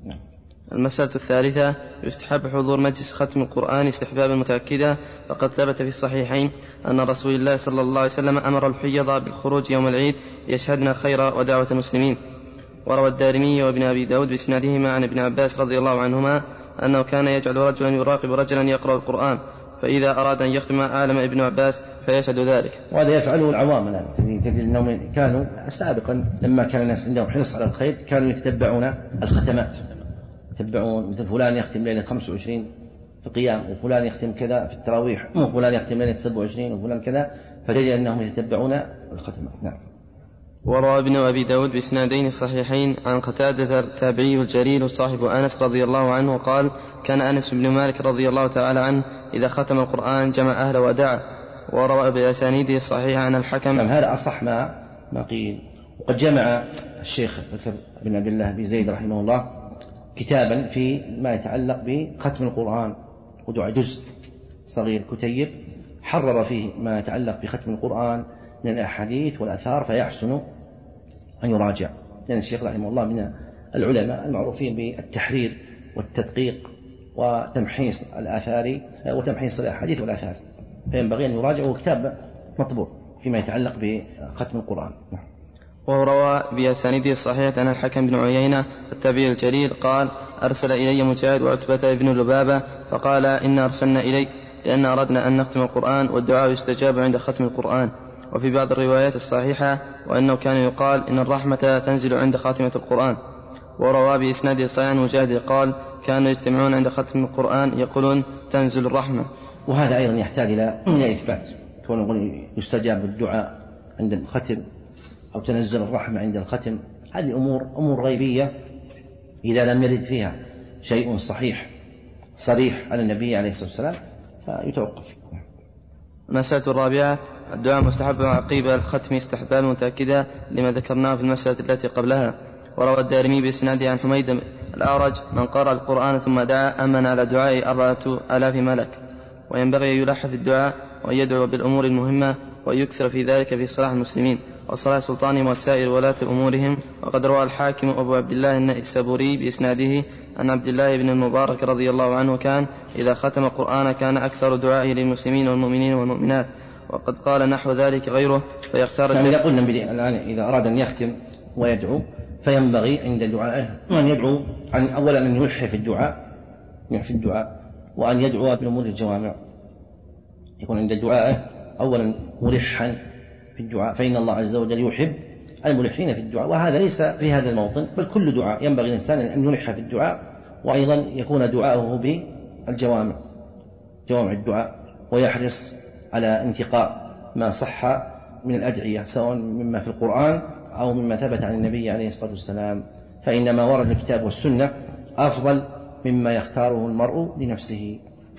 المسألة الثالثة يستحب حضور مجلس ختم القرآن استحبابا متأكدا، فقد ثبت في الصحيحين أن رسول الله صلى الله عليه وسلم أمر الحيض بالخروج يوم العيد يشهدن خير ودعوة المسلمين. وروى الدارمي وابن أبي داود بإسنادهما عن ابن عباس رضي الله عنهما أنه كان يجعل رجلا يراقب رجلا يقرأ القرآن، فإذا أراد أن يختم عالم ابن عباس فيشهد ذلك. وهذا يفعله العوام الآن، تجد أنهم كانوا سابقا لما كان الناس عندهم حرص على الخير كانوا يتتبعون الختمات، يتبعون مثل فلان يختم ليلة خمسة وعشرين في القيام، وفلان يختم كذا في التراويح، وفلان يختم ليلة سبعة وعشرين، وفلان كذا، فتجد أنهم يتتبعون الختمات. نعم. وروى ابن أبي داود بإسنادين صحيحين عن قتادة التابعي الجليل صاحب أنس رضي الله عنه قال: كان أنس بن مالك رضي الله تعالى عنه إذا ختم القرآن جمع أهله ودعا. وروى بأسانيده الصحيحة عن الحكم. هذا أصح ما ما قيل. وقد جمع الشيخ بكر بن عبد الله بن زيد رحمه الله كتابا في ما يتعلق بختم القرآن ودعاء، جزء صغير كتيب حرر فيه ما يتعلق بختم القرآن من الأحاديث والآثار، فيحسن أن يراجع، لأن الشيخ رحمه الله من العلماء المعروفين بالتحرير والتدقيق وتمحيص الآثار وتمحيص الأحاديث والآثار، فينبغي أن يراجع، وهو كتاب مطبوع فيما يتعلق بختم القرآن. وروى بأسانيده الصحيحة عن الحكم بن عيينة التابعي الجليل قال: أرسل إلي مجاهد وعتبة بن لبابة فقال: إنا أرسلنا إليك لأن أردنا أن نختم القرآن والدعاء يستجاب عند ختم القرآن. وفي بعض الروايات الصحيحة وأنه كان يقال إن الرحمة تنزل عند خاتمة القرآن. وروى بإسناده الصحيح عن مجاهد قال: كانوا يجتمعون عند ختم القرآن يقولون تنزل الرحمة. وهذا أيضا يحتاج إلى إثبات، كون يستجاب الدعاء عند الختم أو تنزل الرحمة عند الختم، هذه أمور أمور غيبية إذا لم يرد فيها شيء صحيح صريح على النبي عليه الصلاة والسلام فيتوقف. المسألة الرابعة: الدعاء مستحب عقيب الختم استحباب متأكدا لما ذكرناه في المسألة التي قبلها. وروى الدارمي بإسناده عن حميد الأعرج: من قرأ القرآن ثم دعا أمن على دعاء أربعة آلاف ملك. وينبغي أن يلح في الدعاء وأن يدعو بالأمور المهمة ويكثر في ذلك في صلاح المسلمين وصلاح سلطانهم وسائر ولاة أمورهم. وقد روى الحاكم أبو عبد الله النيسابوري بإسناده أن عبد الله بن المبارك رضي الله عنه كان إذا ختم القرآن كان أكثر دعائه للمسلمين والمؤمنين والمؤمنات. وقد قال نحو ذلك غيره فيختار. يعني قلنا الآن إذا أراد أن يختم ويدعو فينبغي عند دعائه أن يدعو عن أولا أن يلح في الدعاء في الدعاء وأن يدعو بالأمور الجوامع، يكون عند دعائه أولا ملحا في الدعاء، فإن الله عز وجل يحب الملحين في الدعاء، وهذا ليس في هذا الموطن بل كل دعاء ينبغي الإنسان أن يلح في الدعاء، وأيضا يكون دعاءه بالجوامع جوامع الدعاء، ويحرص على انتقاء ما صح من الأدعية سواء مما في القرآن أو مما ثبت عن النبي عليه الصلاة والسلام، فإن ما ورد في الكتاب والسنة أفضل مما يختاره المرء لنفسه.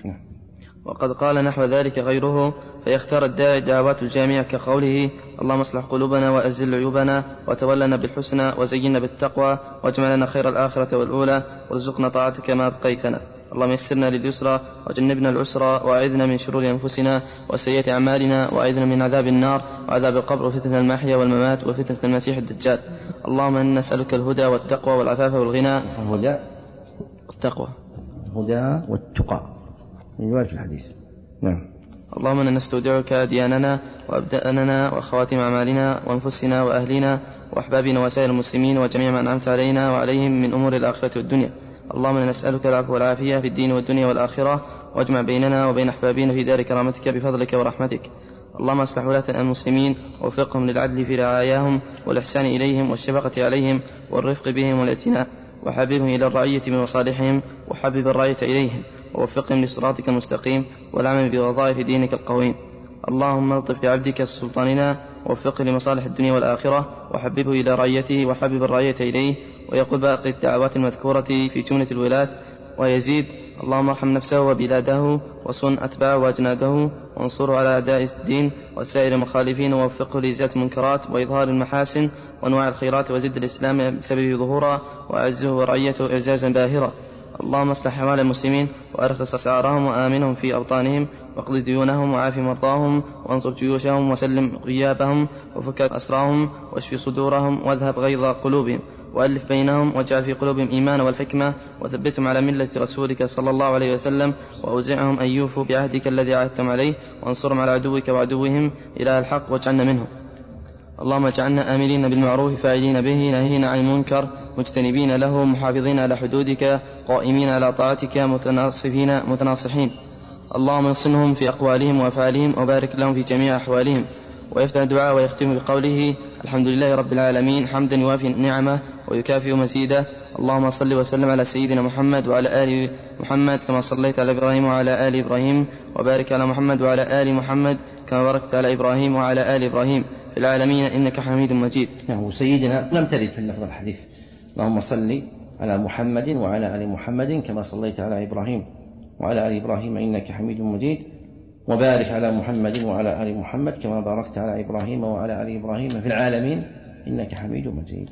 وقد قال نحو ذلك غيره فيختار الداعي دعوات الجامعة كقوله: اللهم اصلح قلوبنا وأزل عيوبنا وتولنا بالحسنى وزينا بالتقوى واجمع لنا خير الآخرة والأولى وارزقنا طاعتك ما بقيتنا. اللهم يسرنا لليسرى وجنبنا العسرى وأعذنا من شرور أنفسنا وسيئات أعمالنا وأعذنا من عذاب النار وعذاب القبر وفتنة المحيا والممات وفتنة المسيح الدجال. اللهم إنا نسألك الهدى والتقوى والعفاف والغنى. الهدى والتقوى الهدى والتقى من رواية الحديث. نعم. اللهم إنا نستودعك دياننا وأبداننا وخواتم أعمالنا وأنفسنا وأهلنا وأحبابنا وسائر المسلمين وجميع من أنعمت علينا وعليهم من أمور الآخرة والدنيا. اللهم إنا نسألك العفو والعافية في الدين والدنيا والآخرة، واجمع بيننا وبين أحبابنا في دار كرامتك بفضلك ورحمتك. اللهم اصلح ولاة المسلمين ووفقهم للعدل في رعاياهم والإحسان إليهم والشفقة عليهم والرفق بهم والاعتناء، وحببهم إلى الرعية بمصالحهم وحبب الرعية إليهم ووفقهم لصراطك المستقيم والعمل بوظائف دينك القويم. اللهم الطف بعبدك سلطاننا ووفقه لمصالح الدنيا والآخرة وحببه إلى رعيته وحبب الرعية إليه، ويقول باقي الدعوات المذكورة في جملة الولاة. ويزيد: اللهم ارحم نفسه وبلاده وصن أتباعه وأجناده وانصره على أعداء الدين وسائر المخالفين، ووفقه لإزالة المنكرات وإظهار المحاسن وأنواع الخيرات، وزد الإسلام بسببه ظهورا وأعزه ورعيته إعزازا باهرا. اللهم اصلح أحوال المسلمين وأرخص أسعارهم وآمنهم في أوطانهم واقض ديونهم وعاف مرضاهم وانصر جيوشهم وسلم غيابهم وفك أسراهم واشف صدورهم واذهب غيظ قلوبهم وألف بينهم واجعل في قلوبهم إيمان والحكمة وثبتهم على ملة رسولك صلى الله عليه وسلم، وأوزعهم أن يوفوا بعهدك الذي عهدتم عليه، وانصرهم على عدوك وعدوهم إله الحق واجعلنا منهم. اللهم اجعلنا آمرين بالمعروف فاعلين به ناهين عن المنكر مجتنبين له محافظين على حدودك قائمين على طاعتك متناصفين متناصحين. اللهم انصنهم في أقوالهم وأفعالهم وبارك لهم في جميع أحوالهم. ويفتح الدعاء ويختم بقوله: الحمد لله رب العالمين حمدا يوافي نعمه ويكافئ مزيده. اللهم صل وسلم على سيدنا محمد وعلى آل محمد كما صليت على إبراهيم وعلى آل إبراهيم، وبارك على محمد وعلى آل محمد كما باركت على إبراهيم وعلى آل إبراهيم في العالمين إنك حميد مجيد. نعم. سيدنا لم ترد في اللفظ الحديث اللهم صل على محمد وعلى آل محمد كما صليت على إبراهيم وعلى آل إبراهيم إنك حميد مجيد، وبارك على محمد وعلى آل محمد كما باركت على إبراهيم وعلى آل إبراهيم في العالمين إنك حميد مجيد.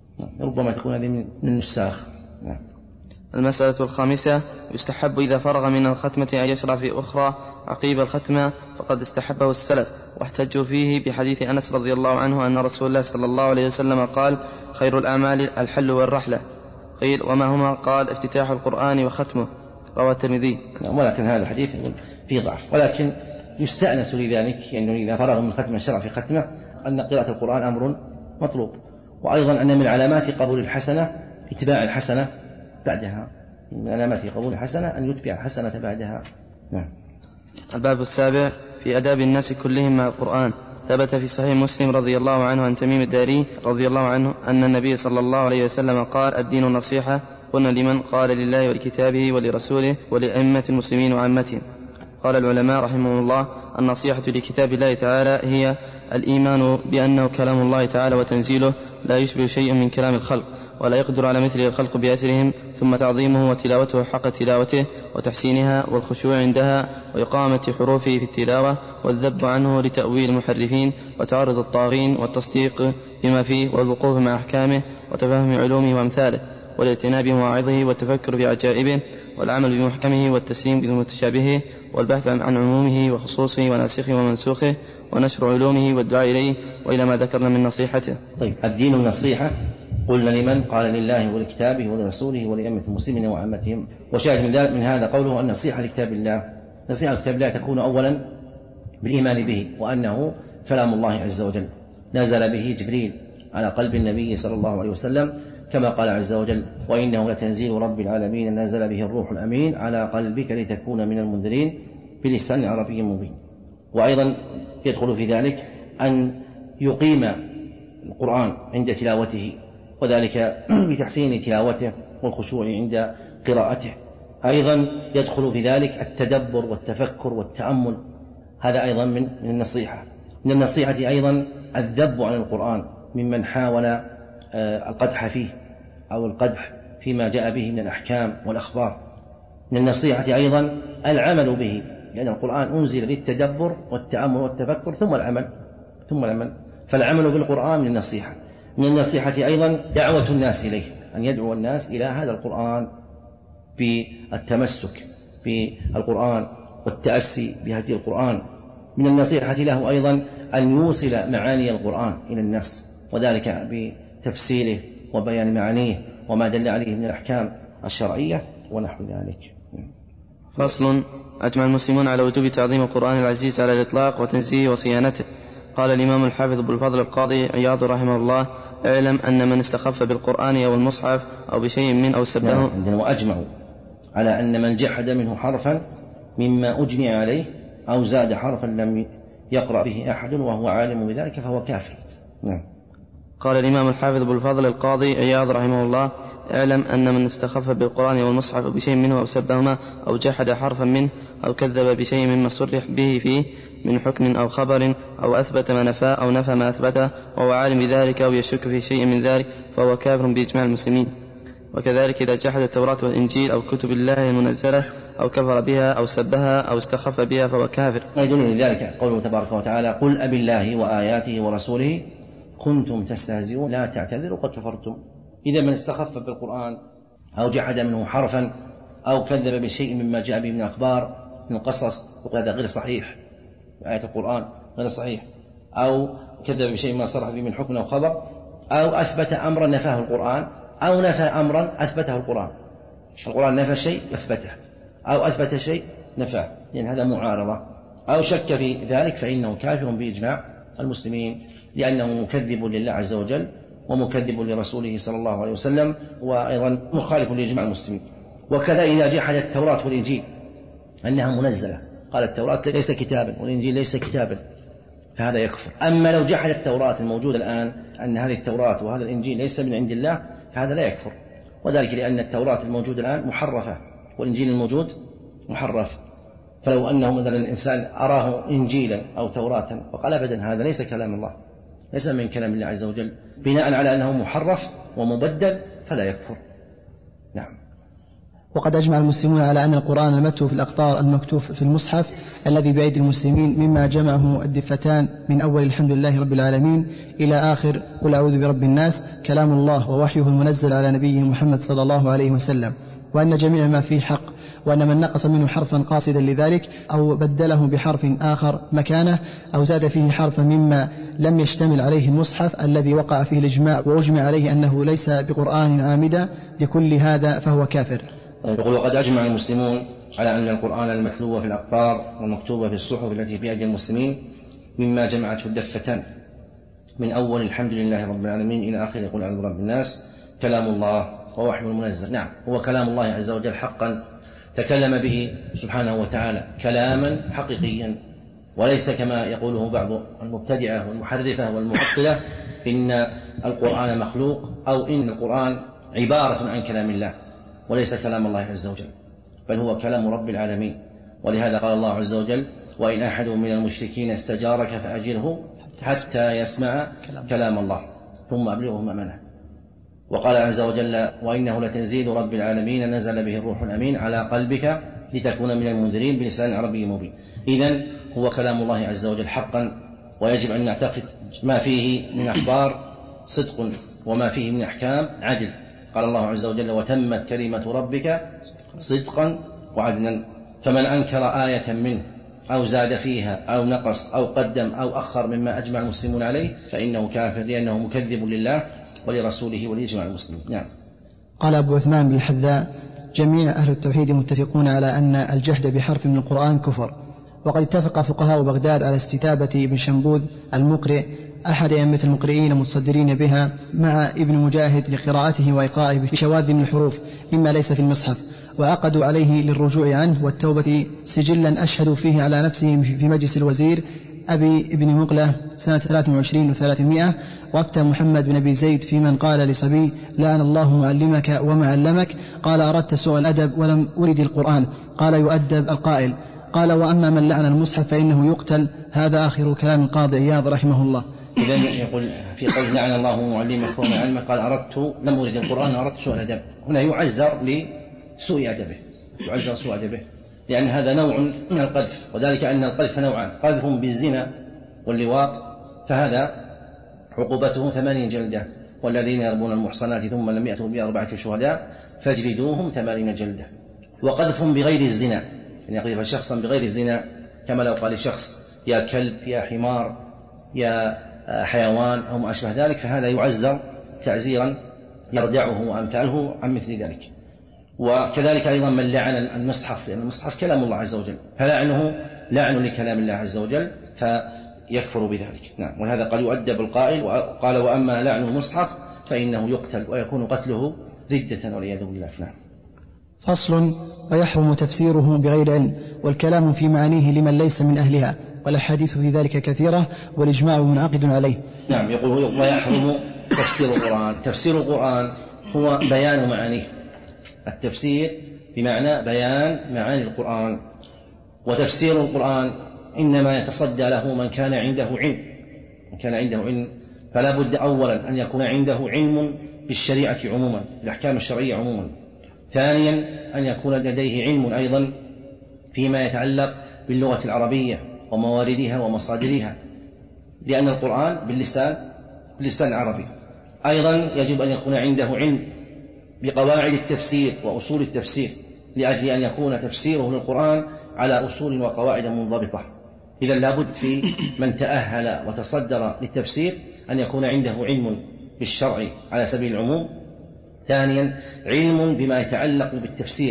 ربما تكون هذه من النساخ. نعم. المسألة الخامسة: يستحب إذا فرغ من الختمة أن يشرع في أخرى عقيب الختمة، فقد استحبه السلف، واحتجوا فيه بحديث أنس رضي الله عنه أن رسول الله صلى الله عليه وسلم قال: خير الأعمال الحل والرحلة. قيل: وما هما؟ قال: افتتاح القرآن وختمه. رواه الترمذي. ولكن هذا الحديث فيه ضعف، ولكن يستأنس لذلك، يعني إذا فرغ من ختمة الشرع في ختمة أن قراءة القرآن أمر مطلوب، وأيضا أن من علامات قبول الحسنة اتباع الحسنة بعدها، من علامات قبول الحسنة أن يتبع الحسنة بعدها. نعم. الباب السابع: في أداب الناس كلهم مع القرآن. ثبت في صحيح مسلم رضي الله عنه عن تميم الداري رضي الله عنه أن النبي صلى الله عليه وسلم قال: الدين النصيحة. قلنا: لمن؟ قال: لله ولكتابه ولرسوله ولأئمة المسلمين وعامتهم. قال العلماء رحمهم الله: النصيحة لكتاب الله تعالى هي الإيمان بأنه كلام الله تعالى وتنزيله لا يشبه شيء من كلام الخلق، ولا يقدر على مثله الخلق بأسرهم، ثم تعظيمه وتلاوته حق تلاوته وتحسينها والخشوع عندها وإقامة حروفه في التلاوة والذب عنه لتأويل المحرفين وتعرض الطاغين والتصديق بما فيه والوقوف مع أحكامه وتفهم علومه وأمثاله والاعتناء بمواعظه والتفكر في عجائبه والعمل بمحكمه والتسليم بمتشابهه والبحث عن عمومه وخصوصه وناسخه ومنسوخه ونشر علومه والدعاء إليه وإلى ما ذكرنا من نصيحته. طيب، الدين النصيحة. قلنا: لمن؟ قال: لله ولكتابه ولرسوله ولأئمة المسلمين وعامتهم. وشاهد من, من هذا قوله النصيحة لكتاب الله. نصيحة لكتاب الله تكون أولا بالإيمان به، وأنه كلام الله عز وجل نزل به جبريل على قلب النبي صلى الله عليه وسلم، كما قال عز وجل: وإنه لتنزيل رب العالمين نزل به الروح الأمين على قلبك لتكون من المنذرين بلسان عربي مبين. وأيضا يدخل في ذلك أن يقيم القرآن عند تلاوته، وذلك بتحسين تلاوته والخشوع عند قراءته. أيضا يدخل في ذلك التدبر والتفكر والتأمل، هذا أيضا من النصيحة. من النصيحة أيضا الذب عن القرآن ممن حاول القدح فيه أو القدح فيما جاء به من الأحكام والأخبار. من النصيحة أيضا العمل به، لأن القرآن أنزل للتدبر والتأمل والتفكر ثم العمل ثم العمل فالعمل بالقرآن من النصيحة. من النصيحة أيضا دعوة الناس إليه، أن يدعو الناس إلى هذا القرآن بالتمسك بالقرآن والتأسي بهدي القرآن. من النصيحة له أيضا أن يوصل معاني القرآن إلى الناس، وذلك بتفسيره وبيان معانيه وما دل عليه من الأحكام الشرعية ونحو ذلك. فصل: أجمع المسلمون على وجوب تعظيم القرآن العزيز على الإطلاق وتنزيهه وصيانته. قال الإمام الحافظ أبو الفضل القاضي عياض رحمه الله: اعلم أن من استخف بالقرآن أو المصحف أو بشيء من أو سبه. عندنا وأجمعوا على أن من جحد منه حرفا مما أجمع عليه أو زاد حرفا لم يقرأ به أحد وهو عالم بذلك فهو كافر. نعم. قال الإمام الحافظ أبو الفضل القاضي عياض رحمه الله: اعلم أن من استخف بالقرآن والمصحف بشيء منه أو سبهما أو جحد حرفا منه أو كذب بشيء مما صرح به فيه من حكم أو خبر أو أثبت ما نفى أو نفى ما أثبته وهو عالم بذلك أو يشك في شيء من ذلك فهو كافر بإجماع المسلمين. وكذلك إذا جحد التوراة والإنجيل أو كتب الله المنزلة أو كفر بها أو سبها أو استخف بها فهو كافر. يدل لذلك قوله تبارك وتعالى: قل أبي الله وآياته ورسوله كنتم تستهزئون لا تعتذروا قد كفرتم. إذا من استخف بالقرآن أو جحد منه حرفا أو كذب بشيء مما جاء به من الأخبار من القصص وهذا غير صحيح، آية القرآن غير صحيح، أو كذب بشيء ما صرح به من حكم أو خبر، أو أثبت أمرا نفاه القرآن أو نفى أمرا أثبته القرآن. القرآن نفى شيء أثبته أو أثبت شيء نفاه، لأن هذا معارضة، أو شك في ذلك فإنه كافر بإجماع المسلمين، لأنه مكذب لله عز وجل ومكذب لرسوله صلى الله عليه وسلم وأيضا مخالف لإجماع المسلمين. وكذا إذا جحد التوراة والإنجيل أنها منزلة، قال التوراة ليس كتابا والإنجيل ليس كتابا، فهذا يكفر. أما لو جحد التوراة الموجودة الآن أن هذه التوراة وهذا الإنجيل ليس من عند الله فهذا لا يكفر، وذلك لأن التوراة الموجودة الآن محرفة والإنجيل الموجود محرف. فلو أنه مثلا الإنسان أراه إنجيلا أو توراة فقال أبدا هذا ليس كلام الله، ليس من كلام الله عز وجل بناء على أنه محرف ومبدل فلا يكفر. نعم. وقد أجمع المسلمون على أن القرآن المتلو في الأقطار المكتوب في المصحف الذي بأيدي المسلمين مما جمعه الدفتان من أول الحمد لله رب العالمين إلى آخر قل أعوذ برب الناس كلام الله ووحيه المنزل على نبيه محمد صلى الله عليه وسلم، وأن جميع ما فيه حق، وأن من نقص منه حرفا قاصدا لذلك أو بدله بحرف آخر مكانه أو زاد فيه حرفا مما لم يشتمل عليه المصحف الذي وقع فيه الإجماع وأجمع عليه أنه ليس بقرآن عامدا لكل هذا فهو كافر. يقول وقد أجمع المسلمون على أن القرآن المتلو في الأقطار والمكتوب في الصحف التي في أيدي المسلمين مما جمعته الدفتان من أول الحمد لله رب العالمين إلى آخر قل أعوذ برب الناس كلام الله ووحيه المنزل. نعم، هو كلام الله عز وجل حقا تكلم به سبحانه وتعالى كلاما حقيقيا، وليس كما يقوله بعض المبتدعة والمحرفة والمعطلة إن القرآن مخلوق أو إن القرآن عبارة عن كلام الله، وليس كلام الله عز وجل بل هو كلام رب العالمين. ولهذا قال الله عز وجل وإن أحد من المشركين استجارك فأجره حتى يسمع كلام الله ثم أبلغه مأمنه. وقال عز وجل وإنه لتنزيل رب العالمين نزل به الروح الأمين على قلبك لتكون من المنذرين بلسان عربي مبين. إذن هو كلام الله عز وجل حقا، ويجب أن نعتقد ما فيه من أخبار صدق وما فيه من أحكام عدل. قال الله عز وجل وتمت كلمة ربك صدقا وعدلا، فمن أنكر آية منه أو زاد فيها أو نقص أو قدم أو أخر مما أجمع المسلمون عليه فإنه كافر، لأنه مكذب لله ولرسوله ولإجماع المسلمين. نعم. قال أبو عثمان بن الحذاء جميع أهل التوحيد متفقون على أن الجهد بحرف من القرآن كفر. وقد اتفق فقهاء بغداد على استتابة ابن شنبوذ المقرئ أحد أئمة المقرئين المتصدرين بها مع ابن مجاهد لقراءته وإقرائه بشواذ من الحروف مما ليس في المصحف، وعقدوا عليه للرجوع عنه والتوبة سجلا أشهدوا فيه على نفسهم في مجلس الوزير أبي ابن مقلة سنة ثلاث وعشرين وثلاثمائة. وأفتى محمد بن أبي زيد في من قال لصبي لعن الله معلمك وما علمك، قال أردت سوء الأدب ولم أرد القرآن، قال يؤدب القائل. قال وأما من لعن المصحف فإنه يقتل. هذا آخر كلام القاضي عياض رحمه الله. إذن يقول في قول لعن الله معلمك وما علمك قال أردت لم أرد القرآن أردت سوء الأدب، هنا يعزر لسوء أدبه، يعزر سوء أدبه لأن هذا نوع من القذف، وذلك أن القذف نوعان: قذف بالزنا واللواط فهذا عقوبته ثمانين جلدة، والذين يرمون المحصنات ثم لم يأتوا بأربعة شهداء فاجلدوهم ثمانين جلدة. وقذف بغير الزنا يعني يقذف شخصا بغير الزنا كما لو قال شخص يا كلب يا حمار يا حيوان أو ما أشبه ذلك، فهذا يعزر تعزيرا يردعه وأمثاله عن مثل ذلك. وكذلك أيضا من لعن المصحف، لأن المصحف كلام الله عز وجل فلعنه لعن لكلام الله عز وجل فيكفر بذلك. نعم. ولهذا قال يؤدب القائل، وقال وأما لعن المصحف فإنه يقتل ويكون قتله ردة والعياذ بالله. نعم. فصل: ويحرم تفسيره بغير علم والكلام في معانيه لمن ليس من أهلها، والأحاديث في ذلك كثيرة والإجماع منعقد عليه. نعم. يقول ويحرم تفسير القرآن. تفسير القرآن هو بيان معانيه، التفسير بمعنى بيان معاني القرآن. وتفسير القرآن إنما يتصدى له من كان عنده علم، من كان عنده علم فلا بد أولا أن يكون عنده علم بالشريعة عموما، الأحكام الشرعية عموما. ثانيا أن يكون لديه علم أيضا فيما يتعلق باللغة العربية ومواردها ومصادرها، لأن القرآن باللسان باللسان العربي. أيضا يجب أن يكون عنده علم بقواعد التفسير وأصول التفسير، لأجل أن يكون تفسيره للقرآن على أصول وقواعد منضبطة. إذا لابد في من تأهل وتصدر للتفسير أن يكون عنده علم بالشرع على سبيل العموم. ثانيا علم بما يتعلق بالتفسير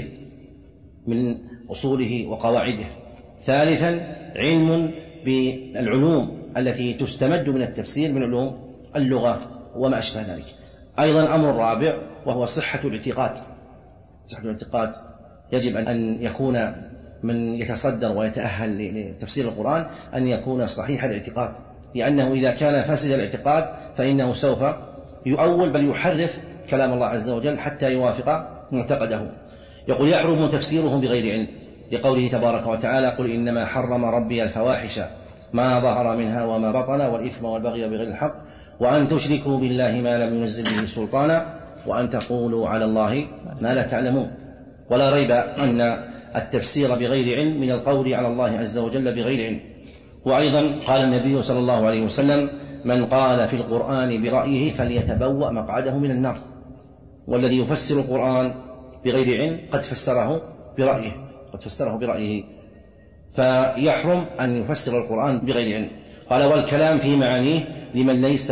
من أصوله وقواعده. ثالثا علم بالعلوم التي تستمد من التفسير من علوم اللغة وما أشبه ذلك. أيضا أمر رابع وهو صحة الاعتقاد. صحة الاعتقاد يجب أن يكون من يتصدر ويتأهل لتفسير القرآن أن يكون صحيح الاعتقاد، لأنه إذا كان فاسد الاعتقاد فإنه سوف يؤول بل يحرف كلام الله عز وجل حتى يوافق معتقده. يقول يحرم تفسيره بغير علم لقوله تبارك وتعالى قل إنما حرم ربي الفواحش ما ظهر منها وما بطن والإثم والبغي بغير الحق وأن تشركوا بالله ما لم ينزل به سلطانا وأن تقولوا على الله ما لا تعلمون. ولا ريب أن التفسير بغير علم من القول على الله عز وجل بغير علم. وأيضا قال النبي صلى الله عليه وسلم: من قال في القرآن برأيه فليتبوأ مقعده من النار. والذي يفسر القرآن بغير علم قد فسره برأيه قد فسره برأيه فيحرم أن يفسر القرآن بغير علم. قال: والكلام في معانيه لمن ليس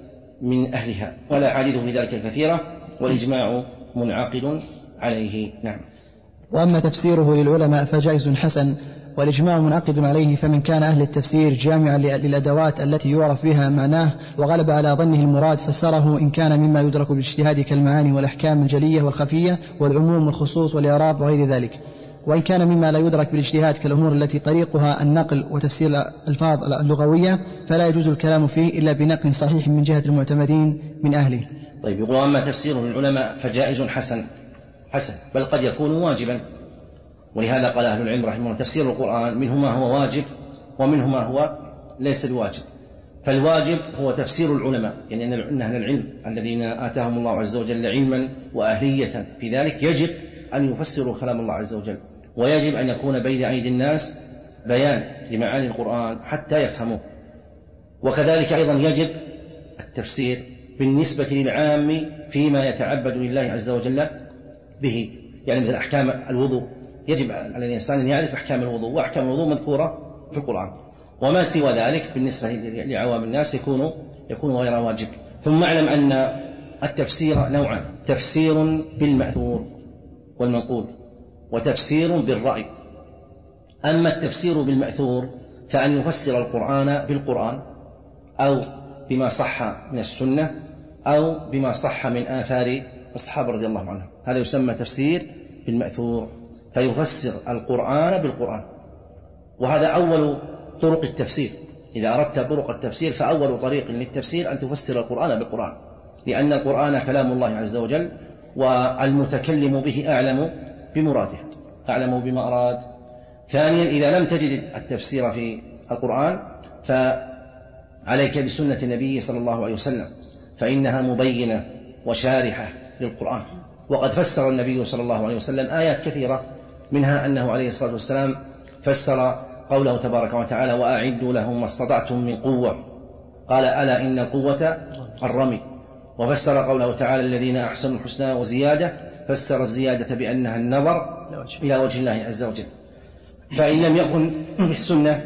من أهلها. والأحاديث في ذلك كثيرة والإجماع منعقد عليه. نعم. وأما تفسيره للعلماء فجائز حسن، والإجماع منعقد عليه، فمن كان أهل التفسير جامعا للأدوات التي يعرف بها معناه وغلب على ظنه المراد فسره إن كان مما يدرك بالاجتهاد كالمعاني والأحكام الجلية والخفية والعموم والخصوص والإعراب وغير ذلك. وإن كان مما لا يدرك بالاجتهاد كالأمور التي طريقها النقل وتفسير الألفاظ اللغوية فلا يجوز الكلام فيه إلا بنقل صحيح من جهة المعتمدين من أهله. طيب، يقول: أما تفسيره للعلماء فجائز حسن حسن بل قد يكون واجبا. ولهذا قال أهل العلم رحمه الله: تفسير القرآن منه ما هو واجب ومنه ما هو ليس بواجب. فالواجب هو تفسير العلماء، يعني أن أهل العلم الذين آتاهم الله عز وجل علما وأهلية في ذلك يجب أن يفسروا كلام الله عز وجل، ويجب أن يكون بين أيدي الناس بيان لمعاني القرآن حتى يفهموه. وكذلك أيضا يجب التفسير بالنسبة للعام فيما يتعبد لله عز وجل به، يعني مثل أحكام الوضوء يجب على الإنسان أن يعرف أحكام الوضوء، وأحكام الوضوء مذكورة في القرآن. وما سوى ذلك بالنسبة لعوام الناس يكون يكون غير واجب. ثم اعلم أن التفسير نوعان: تفسير بالمأثور والمنقول، وتفسير بالرأي. أما التفسير بالمأثور فأن يفسر القرآن بالقرآن أو بما صح من السنة أو بما صح من آثار الصحابة رضي الله عنهم، هذا يسمى تفسير بالمأثور، فيفسر القرآن بالقرآن. وهذا أول طرق التفسير. إذا أردت طرق التفسير فأول طريق للتفسير أن تفسر القرآن بالقرآن، لأن القرآن كلام الله عز وجل، والمتكلم به أعلم بمراده، أعلم بما أراد. ثانيا، إذا لم تجد التفسير في القرآن فعليك بسنة النبي صلى الله عليه وسلم، فإنها مبينة وشارحة للقرآن. وقد فسر النبي صلى الله عليه وسلم آيات كثيرة، منها أنه عليه الصلاة والسلام فسر قوله تبارك وتعالى: وأعدوا لهم ما استطعتم من قوة، قال: ألا إن القوة الرمي. وفسر قوله تعالى: الذين أحسنوا الحسنى وزيادة، فسر الزيادة بأنها النظر إلى وجه الله عز وجل. فإن لم يكن بالسنة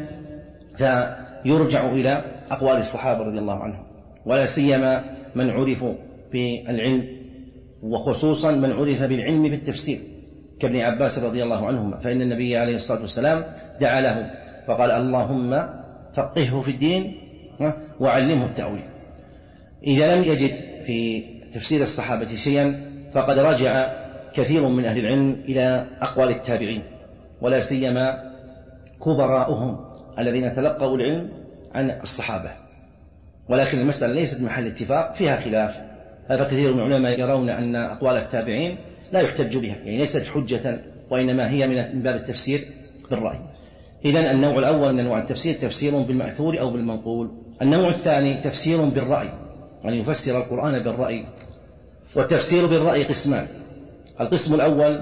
فيرجع إلى أقوال الصحابة رضي الله عنهم، ولا سيما من عرفوا بالعلم، وخصوصا من عرف بالعلم بالتفسير كابن عباس رضي الله عنهما، فإن النبي عليه الصلاة والسلام دعا له فقال: اللهم فقهه في الدين وعلمه التأويل. إذا لم يجد في تفسير الصحابة شيئا فقد رجع كثير من أهل العلم إلى أقوال التابعين، ولا سيما كبراؤهم الذين تلقوا العلم عن الصحابة. ولكن المسألة ليست محل اتفاق، فيها خلاف، فكثير من العلماء يرون أن أقوال التابعين لا يحتج بها، يعني ليست حجة، وإنما هي من باب التفسير بالرأي. إذن النوع الأول من أنواع التفسير تفسير بالمأثور أو بالمنقول. النوع الثاني تفسير بالرأي، أن يفسر القرآن بالرأي. والتفسير بالرأي قسمان: القسم الأول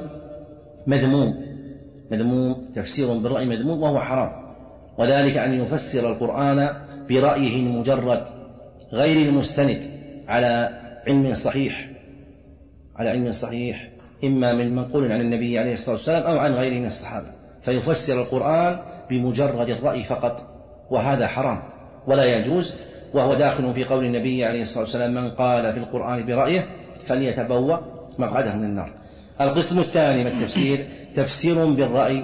مذموم مذموم تفسير بالرأي مذموم وهو حرام، وذلك أن يفسر القرآن برأيه المجرد غير المستند على علم صحيح على علم صحيح إما من منقول عن النبي عليه الصلاة والسلام أو عن غيره من الصحابة، فيفسر القرآن بمجرد الرأي فقط، وهذا حرام ولا يجوز، وهو داخل في قول النبي عليه الصلاة والسلام: من قال في القرآن برأيه فليتبوأ مقعده من النار. القسم الثاني من التفسير تفسير بالرأي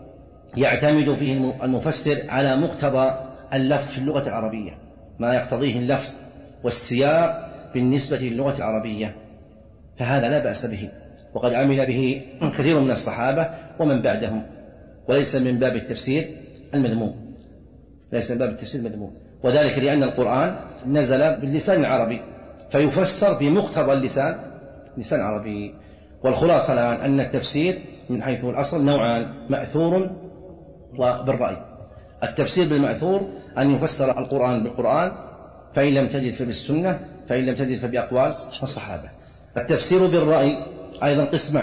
يعتمد فيه المفسر على مقتضى اللفظ في اللغة العربية، ما يقتضيه اللفظ والسياق بالنسبة للغة العربية، فهذا لا بأس به، وقد عمل به كثير من الصحابة ومن بعدهم، وليس من باب التفسير المذموم ليس من باب التفسير المذموم وذلك لأن القرآن نزل باللسان العربي، فيفسر بمقتضى اللسان لسان عربي. والخلاصة الآن أن التفسير من حيث الأصل نوعان: مأثور وبالرأي. التفسير بالمأثور أن يفسر القرآن بالقرآن، فإن لم تجد فبالسنة، فإن لم تجد فبأقوال الصحابة. التفسير بالرأي أيضا قسم: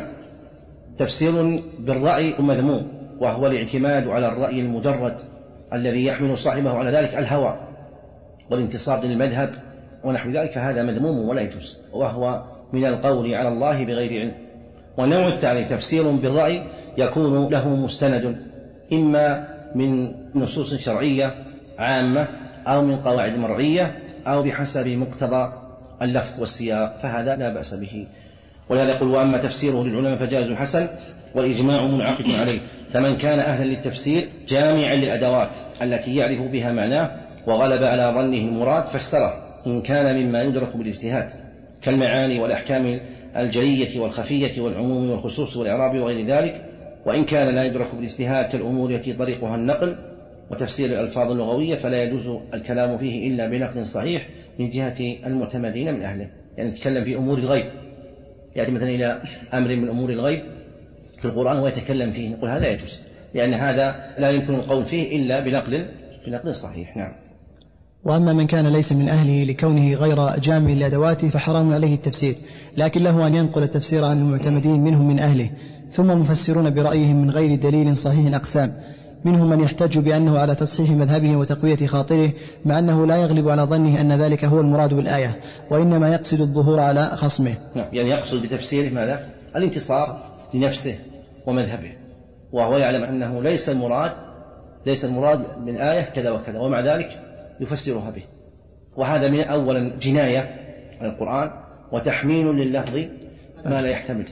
تفسير بالرأي مذموم، وهو الاعتماد على الرأي المجرد الذي يحمل صاحبه على ذلك الهوى والانتصار للمذهب ونحو ذلك، هذا مذموم ولا يجوز، وهو من القول على الله بغير علم. والنوع الثاني تفسير بالرأي يكون له مستند إما من نصوص شرعية عامة أو من قواعد مرعية أو بحسب مقتضى اللفظ والسياق، فهذا لا بأس به. ولهذا يقول: وأما تفسيره للعلماء فجائز حسن والإجماع منعقد عليه. فمن كان أهلا للتفسير جامعا للأدوات التي يعرف بها معناه وغلب على ظنه المراد فسره، إن كان مما يدرك بالاجتهاد كالمعاني والأحكام الجلية والخفية والعموم والخصوص والإعراب وغير ذلك، وإن كان لا يدرك بالاجتهاد كالأمور التي طريقها النقل وتفسير الألفاظ اللغوية فلا يجوز الكلام فيه إلا بنقل صحيح من جهة المعتمدين من أهله. يعني نتكلم في أمور الغيب، يعني مثلا إلى أمر من أمور الغيب في القرآن ويتكلم فيه، نقول هذا يجوز، لأن هذا لا يمكن القول فيه إلا بنقل بنقل صحيح. نعم. وأما من كان ليس من أهله لكونه غير جامع لأدواته فحرام عليه التفسير، لكن له أن ينقل التفسير عن المعتمدين منهم من أهله. ثم مفسرون برأيهم من غير دليل صحيح أقسام: منهم من يحتج بأنه على تصحيح مذهبه وتقوية خاطره، مع أنه لا يغلب على ظنه أن ذلك هو المراد بالآية، وإنما يقصد الظهور على خصمه. يعني يقصد بتفسيره ماذا؟ الانتصار لنفسه ومذهبه، وهو يعلم أنه ليس المراد ليس المراد من آية كذا وكذا، ومع ذلك يفسرها به. وهذا من أولا جناية على القرآن، وتحميل لللفظ ما لا يحتمل،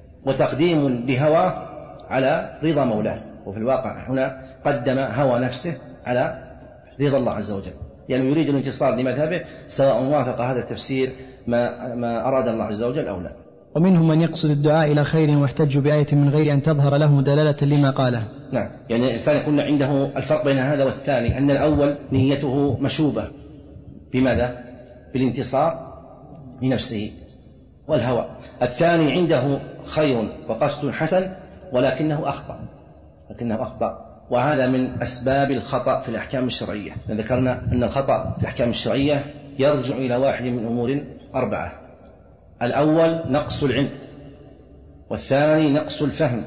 وتقديم بهوى على رضا مولاه. وفي الواقع هنا قدم هوى نفسه على رضا الله عز وجل، يعني يريد الانتصار لمذهبه سواء وافق هذا التفسير ما, ما أراد الله عز وجل أو لا. ومنهم من يقصد الدعاء إلى خير واحتج بآية من غير أن تظهر له دلالة لما قاله. نعم، يعني الإنسان يكون عنده الفرق بين هذا والثاني، أن الأول نيته مشوبة بماذا؟ بالانتصار لنفسه والهوى. الثاني عنده خير وقصد حسن ولكنه أخطأ لكنه أخطأ وهذا من أسباب الخطأ في الأحكام الشرعية. ذكرنا أن الخطأ في الأحكام الشرعية يرجع إلى واحد من أمور أربعة: الأول نقص العلم، والثاني نقص الفهم،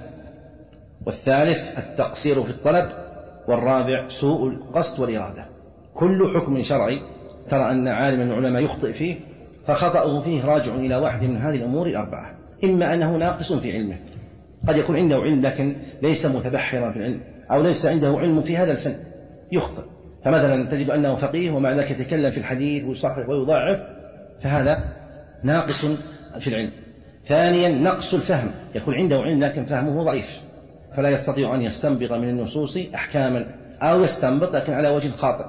والثالث التقصير في الطلب، والرابع سوء القصد والإرادة. كل حكم شرعي ترى أن عالم من العلماء يخطئ فيه فخطأه فيه راجع إلى واحد من هذه الأمور الأربعة: إما أنه ناقص في علمه، قد يكون عنده علم لكن ليس متبحرا في العلم، أو ليس عنده علم في هذا الفن يخطئ، فمثلا تجد أنه فقيه ومع ذلك يتكلم في الحديث ويصحح ويضاعف، فهذا ناقص في العلم. ثانيا نقص الفهم، يكون عنده علم لكن فهمه ضعيف فلا يستطيع أن يستنبط من النصوص أحكاما، أو يستنبط لكن على وجه خاطئ.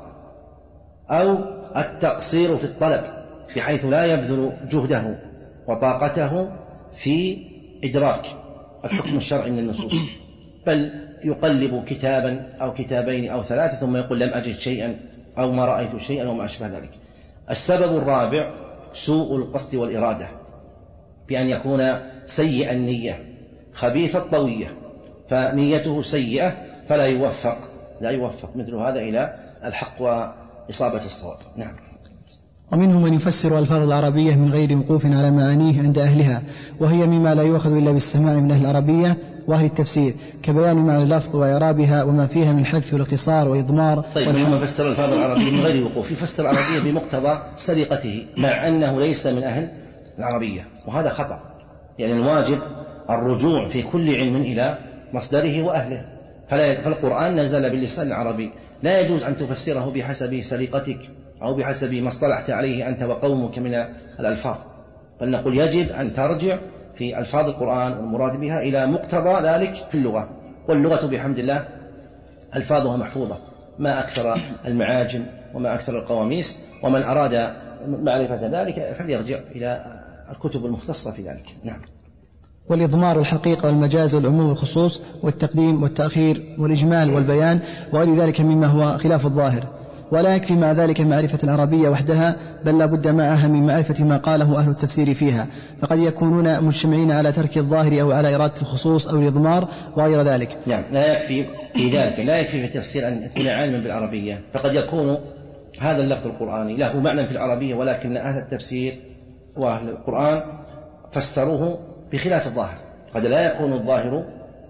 أو التقصير في الطلب بحيث لا يبذل جهده وطاقته في إدراك الحكم الشرعي من النصوص، بل يقلب كتابا أو كتابين أو ثلاثة ثم يقول لم أجد شيئا أو ما رأيت شيئا وما أشبه ذلك. السبب الرابع سوء القصد والإرادة، بأن يكون سيء النية خبيث الطوية، فنيته سيئة فلا يوفق لا يوفق مثل هذا إلى الحق وإصابة الصواب. نعم. ومنهم من يفسر الفاظ العربية من غير وقوف على معانيه عند أهلها، وهي مما لا يؤخذ إلا بالسماع من أهل العربية وأهل التفسير، كبيان معنى اللفظ وإعرابها وما فيها من الحذف والاختصار وإضمار. طيب، منهم يفسر الفاظ العربية من غير وقوف، يفسر العربية بمقتضى سرقته مع أنه ليس من أهل العربية، وهذا خطأ. يعني الواجب الرجوع في كل علم إلى مصدره وأهله، فالقرآن نزل باللسان العربي، لا يجوز أن تفسره بحسب سرقتك أو بحسب ما اصطلحت عليه أنت وقومك من الألفاظ، بل نقول يجب أن ترجع في ألفاظ القرآن والمراد بها إلى مقتضى ذلك في اللغة، واللغة بحمد الله ألفاظها محفوظة، ما أكثر المعاجم وما أكثر القواميس، ومن أراد معرفة ذلك فليرجع إلى الكتب المختصة في ذلك. نعم. والإضمار الحقيقة والمجاز والعموم والخصوص والتقديم والتأخير والإجمال والبيان وغير ذلك مما هو خلاف الظاهر. ولا يكفي مع ذلك معرفة العربية وحدها، بل لا بد معها من معرفة ما قاله أهل التفسير فيها، فقد يكونون مجتمعين على ترك الظاهر أو على إرادة الخصوص أو الإضمار وغير ذلك. نعم، لا يكفي في ذلك لا يكفي في التفسير أن يكون عالما بالعربية، فقد يكون هذا اللفظ القرآني له معنى في العربية، ولكن أهل التفسير وأهل القرآن فسروه بخلاف الظاهر، قد لا يكون الظاهر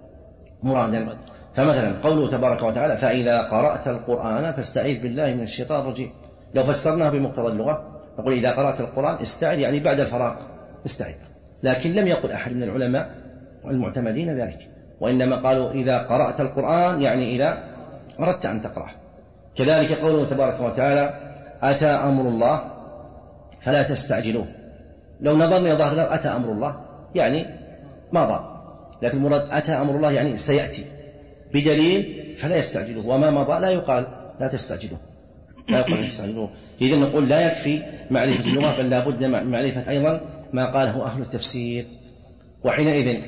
مرادا. فمثلا قوله تبارك وتعالى فإذا قرأت القرآن فاستعذ بالله من الشيطان الرجيم، لو فسرناه بمقتضى اللغة نقول إذا قرأت القرآن استعذ يعني بعد الفراغ استعذ، لكن لم يقل أحد من العلماء المعتمدين ذلك، وإنما قالوا إذا قرأت القرآن يعني إذا أردت أن تقرأه. كذلك قوله تبارك وتعالى أتى أمر الله فلا تستعجلوه، لو نظرنا ظاهر أتى أمر الله يعني مضى، لكن المراد أتى أمر الله يعني سيأتي بدليل فلا يستعجلوه، وما مضى لا يقال لا تستعجلوه، لا يقال تستعجلوه. إذا نقول لا يكفي معرفة اللغة، بل لا بد من معرفة أيضا ما قاله أهل التفسير، وحينئذ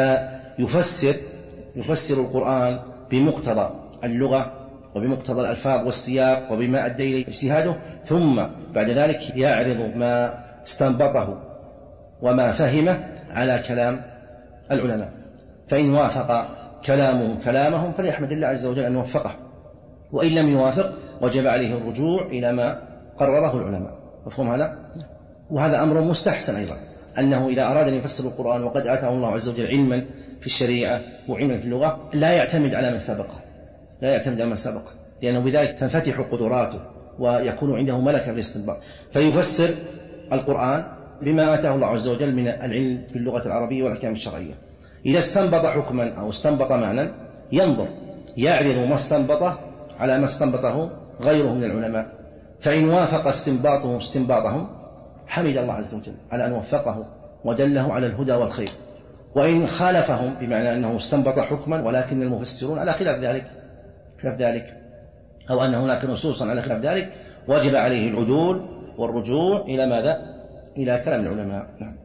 فيفسر يفسر القرآن بمقتضى اللغة وبمقتضى الألفاظ والسياق وبما أدى إليه اجتهاده، ثم بعد ذلك يعرض ما استنبطه وما فهمه على كلام العلماء، فإن وافق كلامه كلامهم فليحمد الله عز وجل أن وفقه، وإن لم يوافق وجب عليه الرجوع إلى ما قرره العلماء. مفهوم هذا؟ وهذا أمر مستحسن أيضا، أنه إذا أراد أن يفسر القرآن وقد آتاه الله عز وجل علما في الشريعة وعلما في اللغة لا يعتمد على من سبقه، لا يعتمد على من سبقه، لأنه بذلك تنفتح قدراته ويكون عنده ملكة للاستنباط، فيفسر القرآن بما آتاه الله عز وجل من العلم في اللغة العربية والأحكام الشرعية. إذا استنبط حكما أو استنبط معنى ينظر يعرض ما استنبطه على ما استنبطه غيره من العلماء، فإن وافق استنباطه استنباطهم حمد الله عز وجل على أن وفقه ودله على الهدى والخير، وإن خالفهم بمعنى أنه استنبط حكما ولكن المفسرون على خلاف ذلك خلاف ذلك أو أن هناك نصوصا على خلاف ذلك وجب عليه العدول والرجوع إلى ماذا؟ إلى كلام العلماء. نعم.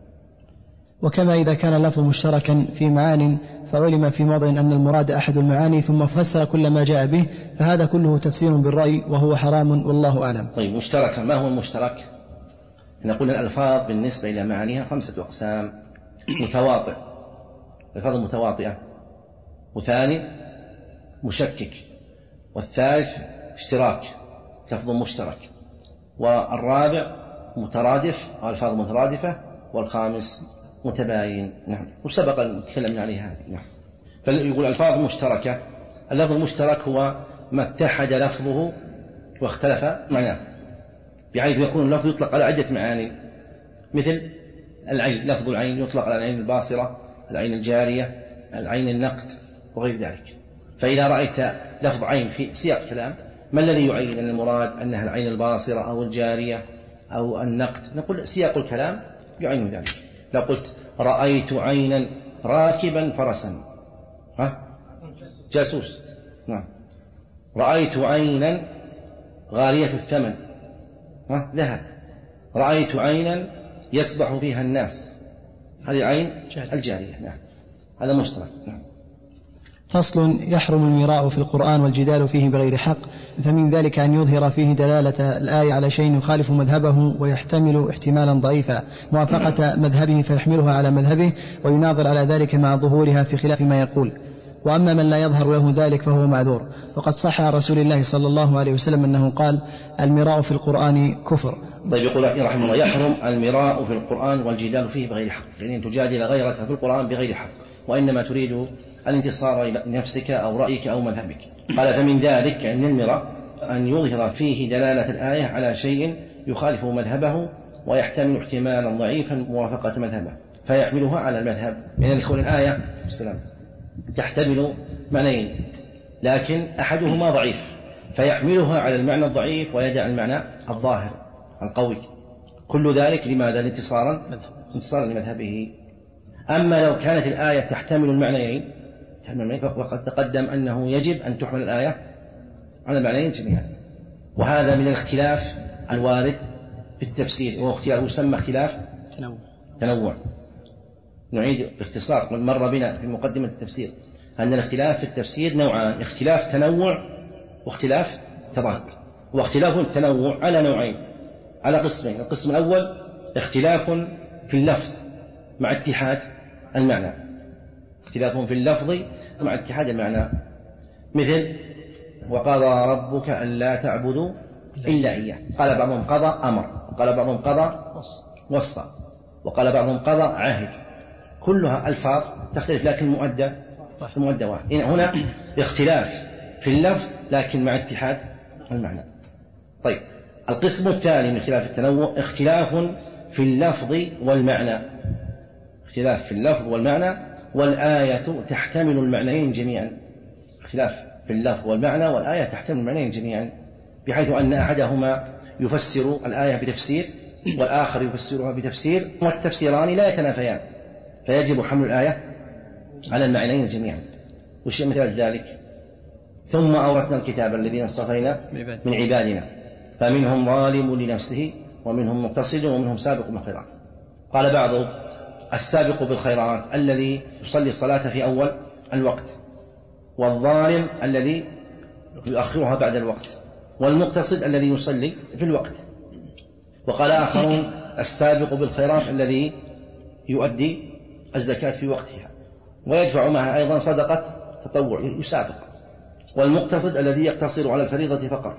وكما إذا كان اللفظ مشتركا في معان فعلم في موضع أن المراد أحد المعاني ثم فسر كل ما جاء به، فهذا كله تفسير بالرأي وهو حرام والله أعلم. طيب، مشتركا، ما هو المشترك؟ نقول الألفاظ بالنسبة إلى معانيها خمسة أقسام: متواطئ، الألفاظ المتواطئة، وثاني مشكك، والثالث اشتراك لفظ مشترك، والرابع مترادف أو ألفاظ مترادفة، والخامس متباين. نعم، وسبق أن تكلمنا عليها. نعم. فيقول ألفاظ مشتركة، اللفظ المشترك هو ما اتحد لفظه واختلف معناه، بحيث يكون اللفظ يطلق على عدة معاني، مثل العين، لفظ العين يطلق على العين الباصرة، العين الجارية، العين النقد وغير ذلك. فإذا رأيت لفظ عين في سياق كلام، ما الذي يعين أن المراد أنها العين الباصرة أو الجارية أو النقد؟ نقول سياق الكلام يعين ذلك. لو قلت رأيت عينا راكبا فرسا، ها؟ جاسوس. نعم. رأيت عينا غالية الثمن، ها؟ ذهب. رأيت عينا يسبح فيها الناس، هذه عين الجارية. نعم، هذا مشترك. نعم. فصل: يحرم المراء في القرآن والجدال فيه بغير حق، فمن ذلك أن يظهر فيه دلالة الآية على شيء يخالف مذهبه ويحتمل احتمالا ضعيفا موافقة مذهبه فيحملها على مذهبه ويناظر على ذلك مع ظهورها في خلاف ما يقول. وأما من لا يظهر له ذلك فهو معذور، وقد صح عن رسول الله صلى الله عليه وسلم أنه قال: المراء في القرآن كفر. طيب، يقول رحمه الله: يحرم المراء في القرآن والجدال فيه بغير حق، يعني أن تجادل غيرك في القرآن بغير حق، وإنما تريد الانتصار لنفسك أو رأيك أو مذهبك. قال: فمن ذلك أن المراء أن يظهر فيه دلالة الآية على شيء يخالف مذهبه ويحتمل احتمالا ضعيفا موافقة مذهبه فيحملها على المذهب، من الكون الآية السلام تحتمل معنيين، لكن أحدهما ضعيف فيحملها على المعنى الضعيف ويدع المعنى الظاهر القوي، كل ذلك لماذا؟ انتصارا انتصارا لمذهبه. أما لو كانت الآية تحتمل المعنيين فقد تقدم أنه يجب أن تحمل الآية على المعنيين جميعا، وهذا من الاختلاف الوارد في التفسير، وهو اختلاف يسمى اختلاف تنوع. تنوع نعيد باختصار، مر بنا في مقدمة التفسير أن الاختلاف في التفسير نوعان: اختلاف تنوع واختلاف تضاد. واختلاف التنوع على نوعين، على قسمين: القسم الأول اختلاف في اللفظ مع اتحاد المعنى، اختلاف في اللفظ مع اتحاد المعنى، مثل وقضى ربك ألا تعبدوا إلا إياه. قال بعضهم قضى أمر، وقال بعضهم قضى وصى، وقال بعضهم قضى عهد. كلها ألفاظ تختلف لكن المؤدى المؤدى واحد. هنا اختلاف في اللفظ لكن مع اتحاد المعنى. طيب القسم الثاني من اختلاف التنوع اختلاف في اللفظ والمعنى، اختلاف في اللفظ والمعنى والآية تحتمل المعنيين جميعا. اختلاف في اللفظ والمعنى والآية تحتمل المعنيين جميعا، بحيث أن أحدهما يفسر الآية بتفسير والآخر يفسرها بتفسير، والتفسيران لا يتنافيان، فيجب حمل الآية على المعنيين جميعا. وشيء مثل ذلك: ثم أورثنا الكتاب الذين اصطفينا من عبادنا فمنهم ظالم لنفسه ومنهم مقتصد ومنهم سابق بالخيرات. قال بعضهم: السابق بالخيرات الذي يصلي الصلاة في أول الوقت، والظالم الذي يؤخرها بعد الوقت، والمقتصد الذي يصلي في الوقت. وقال آخرون: السابق بالخيرات الذي يؤدي الزكاة في وقتها ويدفع معها أيضا صدقة تطوع يسابق، والمقتصد الذي يقتصر على الفريضة فقط،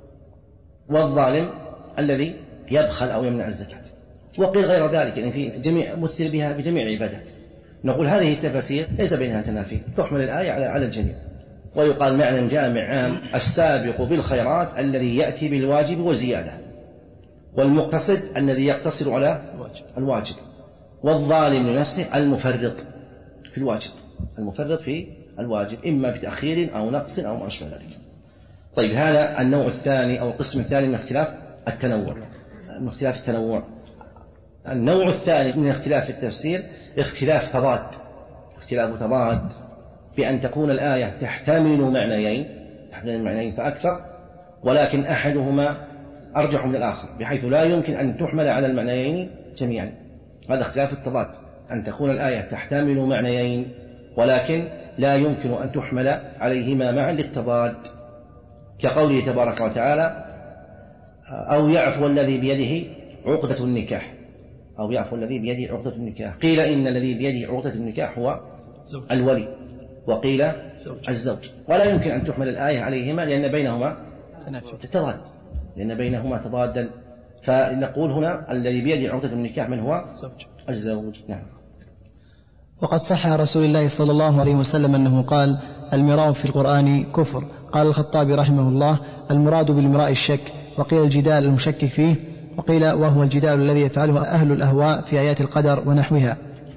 والظالم الذي يبخل أو يمنع الزكاة. وقيل غير ذلك، يعني في جميع مثل بها بجميع العبادات. نقول هذه التفاسير ليس بينها تنافي، تحمل الآية على الجميع. ويقال معنى جامع عام: السابق بالخيرات الذي يأتي بالواجب وزيادة، والمقتصد الذي يقتصر على الواجب، والظالم لنفسه المفرط في الواجب، المفرط في الواجب إما بتأخير أو نقص أو ما أشبه ذلك. طيب هذا النوع الثاني أو القسم الثاني من اختلاف التنوع، من اختلاف التنوع. النوع الثاني من اختلاف التفسير اختلاف تضاد، اختلاف تضاد بأن تكون الآية تحتمل معنيين، تحتمل معنيين فأكثر، ولكن أحدهما أرجح من الآخر بحيث لا يمكن أن تحمل على المعنيين جميعا. هذا اختلاف التضاد، أن تكون الآية تحتمل معنيين ولكن لا يمكن أن تحمل عليهما معا للتضاد، كقوله تبارك وتعالى: أو يعفو الذي بيده عقدة النكاح، أو يعفو الذي بيده عقدة النكاح. قيل إن الذي بيده عقدة النكاح هو الولي، وقيل الزوج، ولا يمكن أن تحمل الآية عليهما لأن بينهما تتضاد، لأن بينهما تضادا. فنقول هنا الذي بيده عقدة النكاح من هو؟ الزوج. نعم. وقد صح عن رسول الله صلى الله عليه وسلم أنه قال: المراء في القرآن كفر. قال الخطابي رحمه الله: المراد بالمراء الشك، وقيل الجدال المشكك فيه، وقيل وهو الجدال الذي يفعله أهل الأهواء في آيات القدر ونحوها.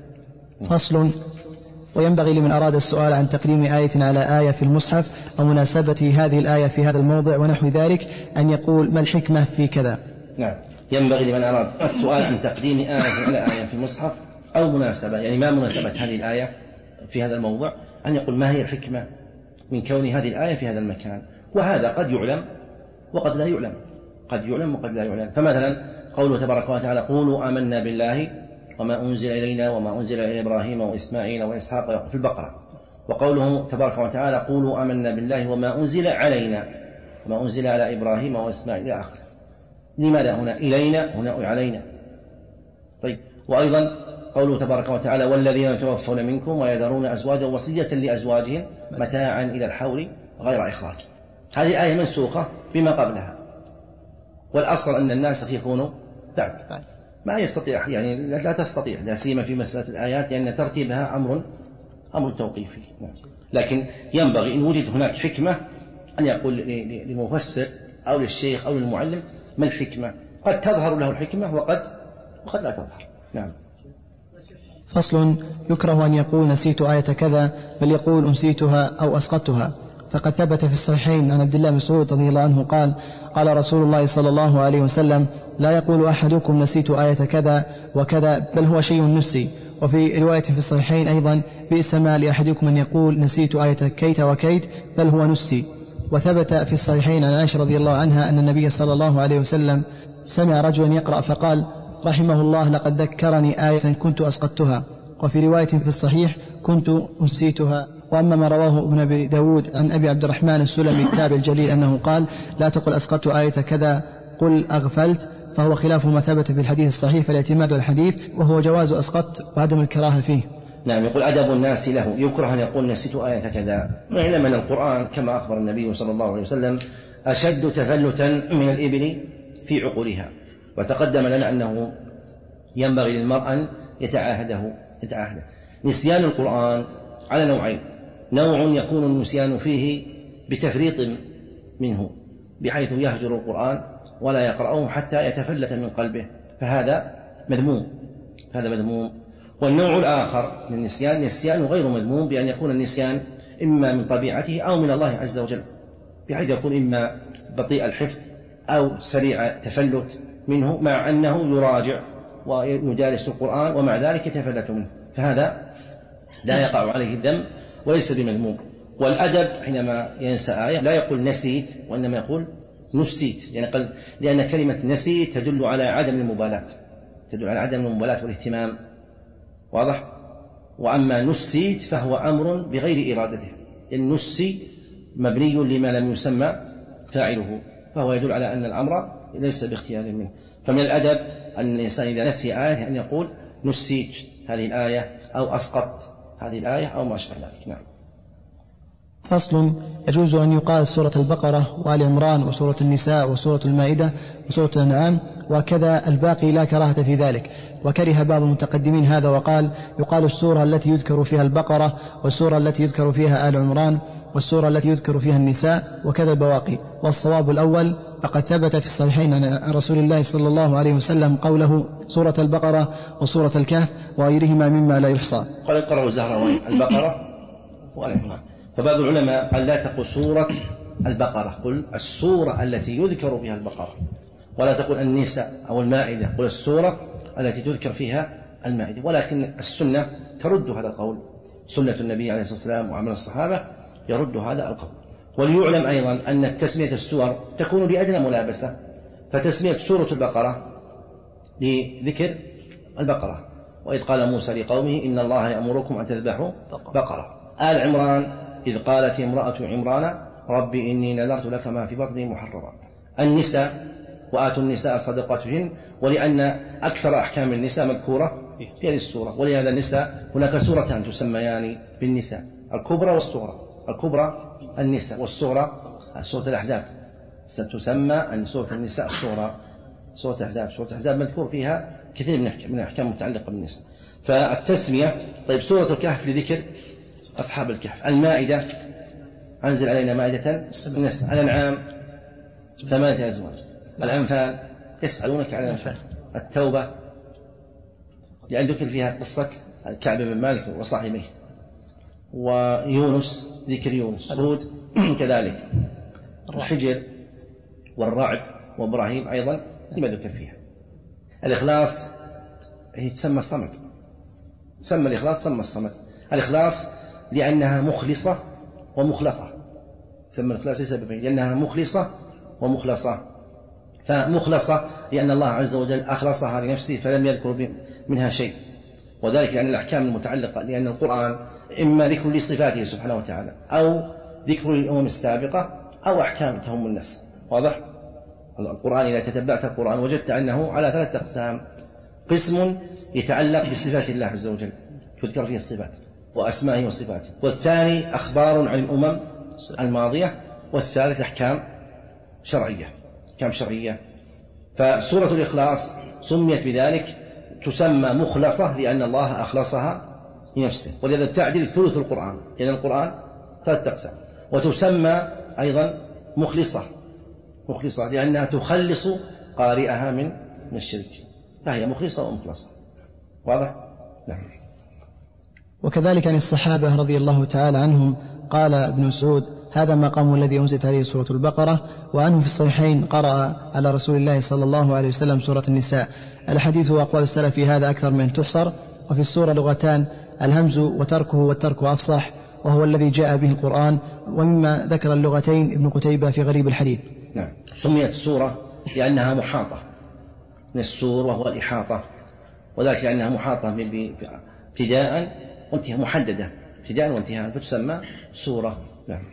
فصل: وينبغي لمن أراد السؤال عن تقديم آية على آية في المصحف أو مناسبة هذه الآية في هذا الموضع ونحو ذلك أن يقول: ما الحكمة في كذا؟ نعم، ينبغي لمن أراد السؤال عن تقديم آية على آية في المصحف أو مناسبة، يعني ما مناسبة هذه الآية في هذا الموضوع، أن يقول: ما هي الحكمة من كون هذه الآية في هذا المكان؟ وهذا قد يعلم وقد لا يعلم، قد يعلم وقد لا يعلم. فمثلا قوله تبارك وتعالى: قولوا آمنا بالله وما أنزل إلينا وما أنزل إلى إبراهيم وإسماعيل وإسحاق في البقرة، وقوله تبارك وتعالى: قولوا آمنا بالله وما أنزل علينا وما أنزل على إبراهيم وإسماعيل إلى آخره. لماذا هنا إلينا هنا علينا؟ طيب، وأيضا قوله تبارك وتعالى: والذين يتوفون منكم ويذرون أزواجا وصية لأزواجهم متاعا إلى الحول غير إخراج. هذه آية منسوخة بما قبلها، والأصل أن الناسخ يكون بعد، ما يستطيع يعني لا تستطيع، لا سيما في مسألة الآيات لأن ترتيبها أمر أمر توقيفي. لكن ينبغي إن وجد هناك حكمة أن يقول للمفسر أو للشيخ أو للمعلم ما الحكمة. قد تظهر له الحكمة وقد وقد لا تظهر. نعم. فصل: يكره أن يقول نسيت آية كذا، بل يقول أنسيتها أو أسقطتها. فقد ثبت في الصحيحين عن عبد الله بن مسعود رضي الله عنه قال: قال رسول الله صلى الله عليه وسلم: لا يقول أحدكم نسيت آية كذا وكذا، بل هو شيء نسي. وفي رواية في الصحيحين أيضا: بئس ما لأحدكم أن يقول نسيت آية كيت وكيت، بل هو نسي. وثبت في الصحيحين عن عائشة رضي الله عنها أن النبي صلى الله عليه وسلم سمع رجلا يقرأ فقال: رحمه الله لقد ذكرني آية كنت أسقطتها. وفي رواية في الصحيح: كنت أنسيتها. وأما ما رواه ابن أبي داود عن أبي عبد الرحمن السلمي التابع الجليل أنه قال: لا تقل أسقطت آية كذا، قل أغفلت، فهو خلاف ما ثبت في الحديث الصحيح، فالاعتماد على الحديث وهو جواز أسقط وعدم الكراهة فيه. نعم. يقول: أدب الناس له، يكره أن يقول نسيت آية كذا. نعلم أن القرآن كما أخبر النبي صلى الله عليه وسلم أشد تفلتا من الإبل في عقولها. وتقدم لنا أنه ينبغي للمرء أن يتعاهده يتعاهده نسيان القرآن على نوعين: نوع يكون النسيان فيه بتفريط منه بحيث يهجر القرآن ولا يقرأه حتى يتفلت من قلبه، فهذا مذموم هذا مذموم والنوع الآخر من النسيان نسيان غير مذموم، بأن يكون النسيان إما من طبيعته أو من الله عز وجل، بحيث يكون إما بطيء الحفظ أو سريع تفلت منه، مع أنه يراجع ويجالس القرآن ومع ذلك يتفلت منه، فهذا لا يقع عليه الذنب وليس بمذموم. والأدب حينما ينسى آية لا يقول نسيت، وإنما يقول نسيت، يعني قل لأن كلمة نسيت تدل على عدم المبالاة تدل على عدم المبالاة والاهتمام، واضح؟ وأما نسيت فهو أمر بغير إرادته، النسي مبني لما لم يسمى فاعله، فهو يدل على أن الأمر ليس باختيار منه. فمن الأدب أن الإنسان إذا نسي آية أن يقول نسيت هذه الآية أو أسقطت هذه الآية أو ما أشبه ذلك. نعم. فصل: يجوز أن يقال سورة البقرة وآل عمران وسورة النساء وسورة المائدة وسورة الأنعام، وكذا الباقي لا كراهة في ذلك. وكره بعض المتقدمين هذا وقال: يقال السورة التي يذكر فيها البقرة والسورة التي يذكر فيها آل عمران والسورة التي يذكر فيها النساء وكذا البواقي. والصواب الأول، فقد ثبت في الصحيحين عن رسول الله صلى الله عليه وسلم قوله سورة البقرة وسورة الكهف وغيرهما مما لا يحصى. قال اقرأوا الزهراوين البقرة وآل عمران. فبعض العلماء قال لا تقل سورة البقرة، قل السورة التي يذكر فيها البقرة، ولا تقل النساء أو المائدة، قل السورة التي تذكر فيها المائدة. ولكن السنة ترد هذا القول، سنة النبي عليه الصلاة والسلام وعمل الصحابة يرد هذا القول. وليعلم أيضا أن تسمية السور تكون لأجل ملابسة، فتسمية سورة البقرة لذكر البقرة، وإذ قال موسى لقومه إن الله يأمركم أن تذبحوا بقرة. آل عمران إذ قالت امرأة عمران ربي إني نذرت لك ما في بطني محررا. النساء وآتوا النساء صدقاتهن، ولأن أكثر أحكام النساء مذكورة في هذه السورة، ولهذا النساء هناك سورتان تسميان بالنساء: الكبرى والصغرى. الكبرى النساء والصغرى سورة الأحزاب، ستسمى سورة النساء الصغرى سورة الأحزاب. سورة الأحزاب مذكور فيها كثير من الأحكام المتعلقة بالنساء. فالتسمية طيب سورة الكهف لذكر أصحاب الكهف. المائدة أنزل علينا مائدة النساء. الأنعام ثمانية أزواج. الأنفال يسألونك عن الأنفال. التوبة لأن ذكر فيها قصة كعب بن مالك وصاحبيه. ويونس ذكر يونس. هود كذلك. الحجر والرعد وإبراهيم أيضا لما ذكر فيها. الإخلاص هي تسمى الصمت، تسمى الإخلاص تسمى الصمت. الإخلاص لأنها مخلصة ومخلصة، تسمى الإخلاص لسببين: لأنها مخلصة ومخلصة. فمخلصة لأن الله عز وجل أخلصها لنفسه فلم يذكر منها شيء، وذلك لأن الأحكام المتعلقة، لأن القرآن إما ذكر لصفاته سبحانه وتعالى أو ذكر للأمم السابقة أو أحكام تهم الناس. واضح؟ القرآن إذا تتبعت القرآن وجدت أنه على ثلاثة أقسام: قسم يتعلق بصفات الله عز وجل تذكر فيه الصفات وأسمائه وصفاته، والثاني أخبار عن الأمم الماضية، والثالث أحكام شرعية أحكام شرعية. فسورة الإخلاص سميت بذلك، تسمى مخلصة لأن الله أخلصها لنفسه، ولذا تعدل ثلث القرآن، لأن القرآن ثلاثة أقسام. وتسمى أيضا مخلصة مخلصة لأنها تخلص قارئها من من الشرك، فهي مخلصة ومخلصة. واضح؟ نعم. وكذلك عن الصحابة رضي الله تعالى عنهم قال ابن مسعود: هذا مقام الذي أنزلت عليه سورة البقرة. وأنه في الصحيحين قرأ على رسول الله صلى الله عليه وسلم سورة النساء. الحديث وأقوال السلف في هذا أكثر من تحصر. وفي السورة لغتان: الهمز وتركه، والترك أفصح، وهو الذي جاء به القرآن. ومما ذكر اللغتين ابن قتيبة في غريب الحديث. نعم. سميت السورة لأنها محاطة من السور، وهو الإحاطة، وذلك لأنها محاطة ابتداء وانتهاء، محددة ابتداء وانتهاء، فتسمى سورة. نعم.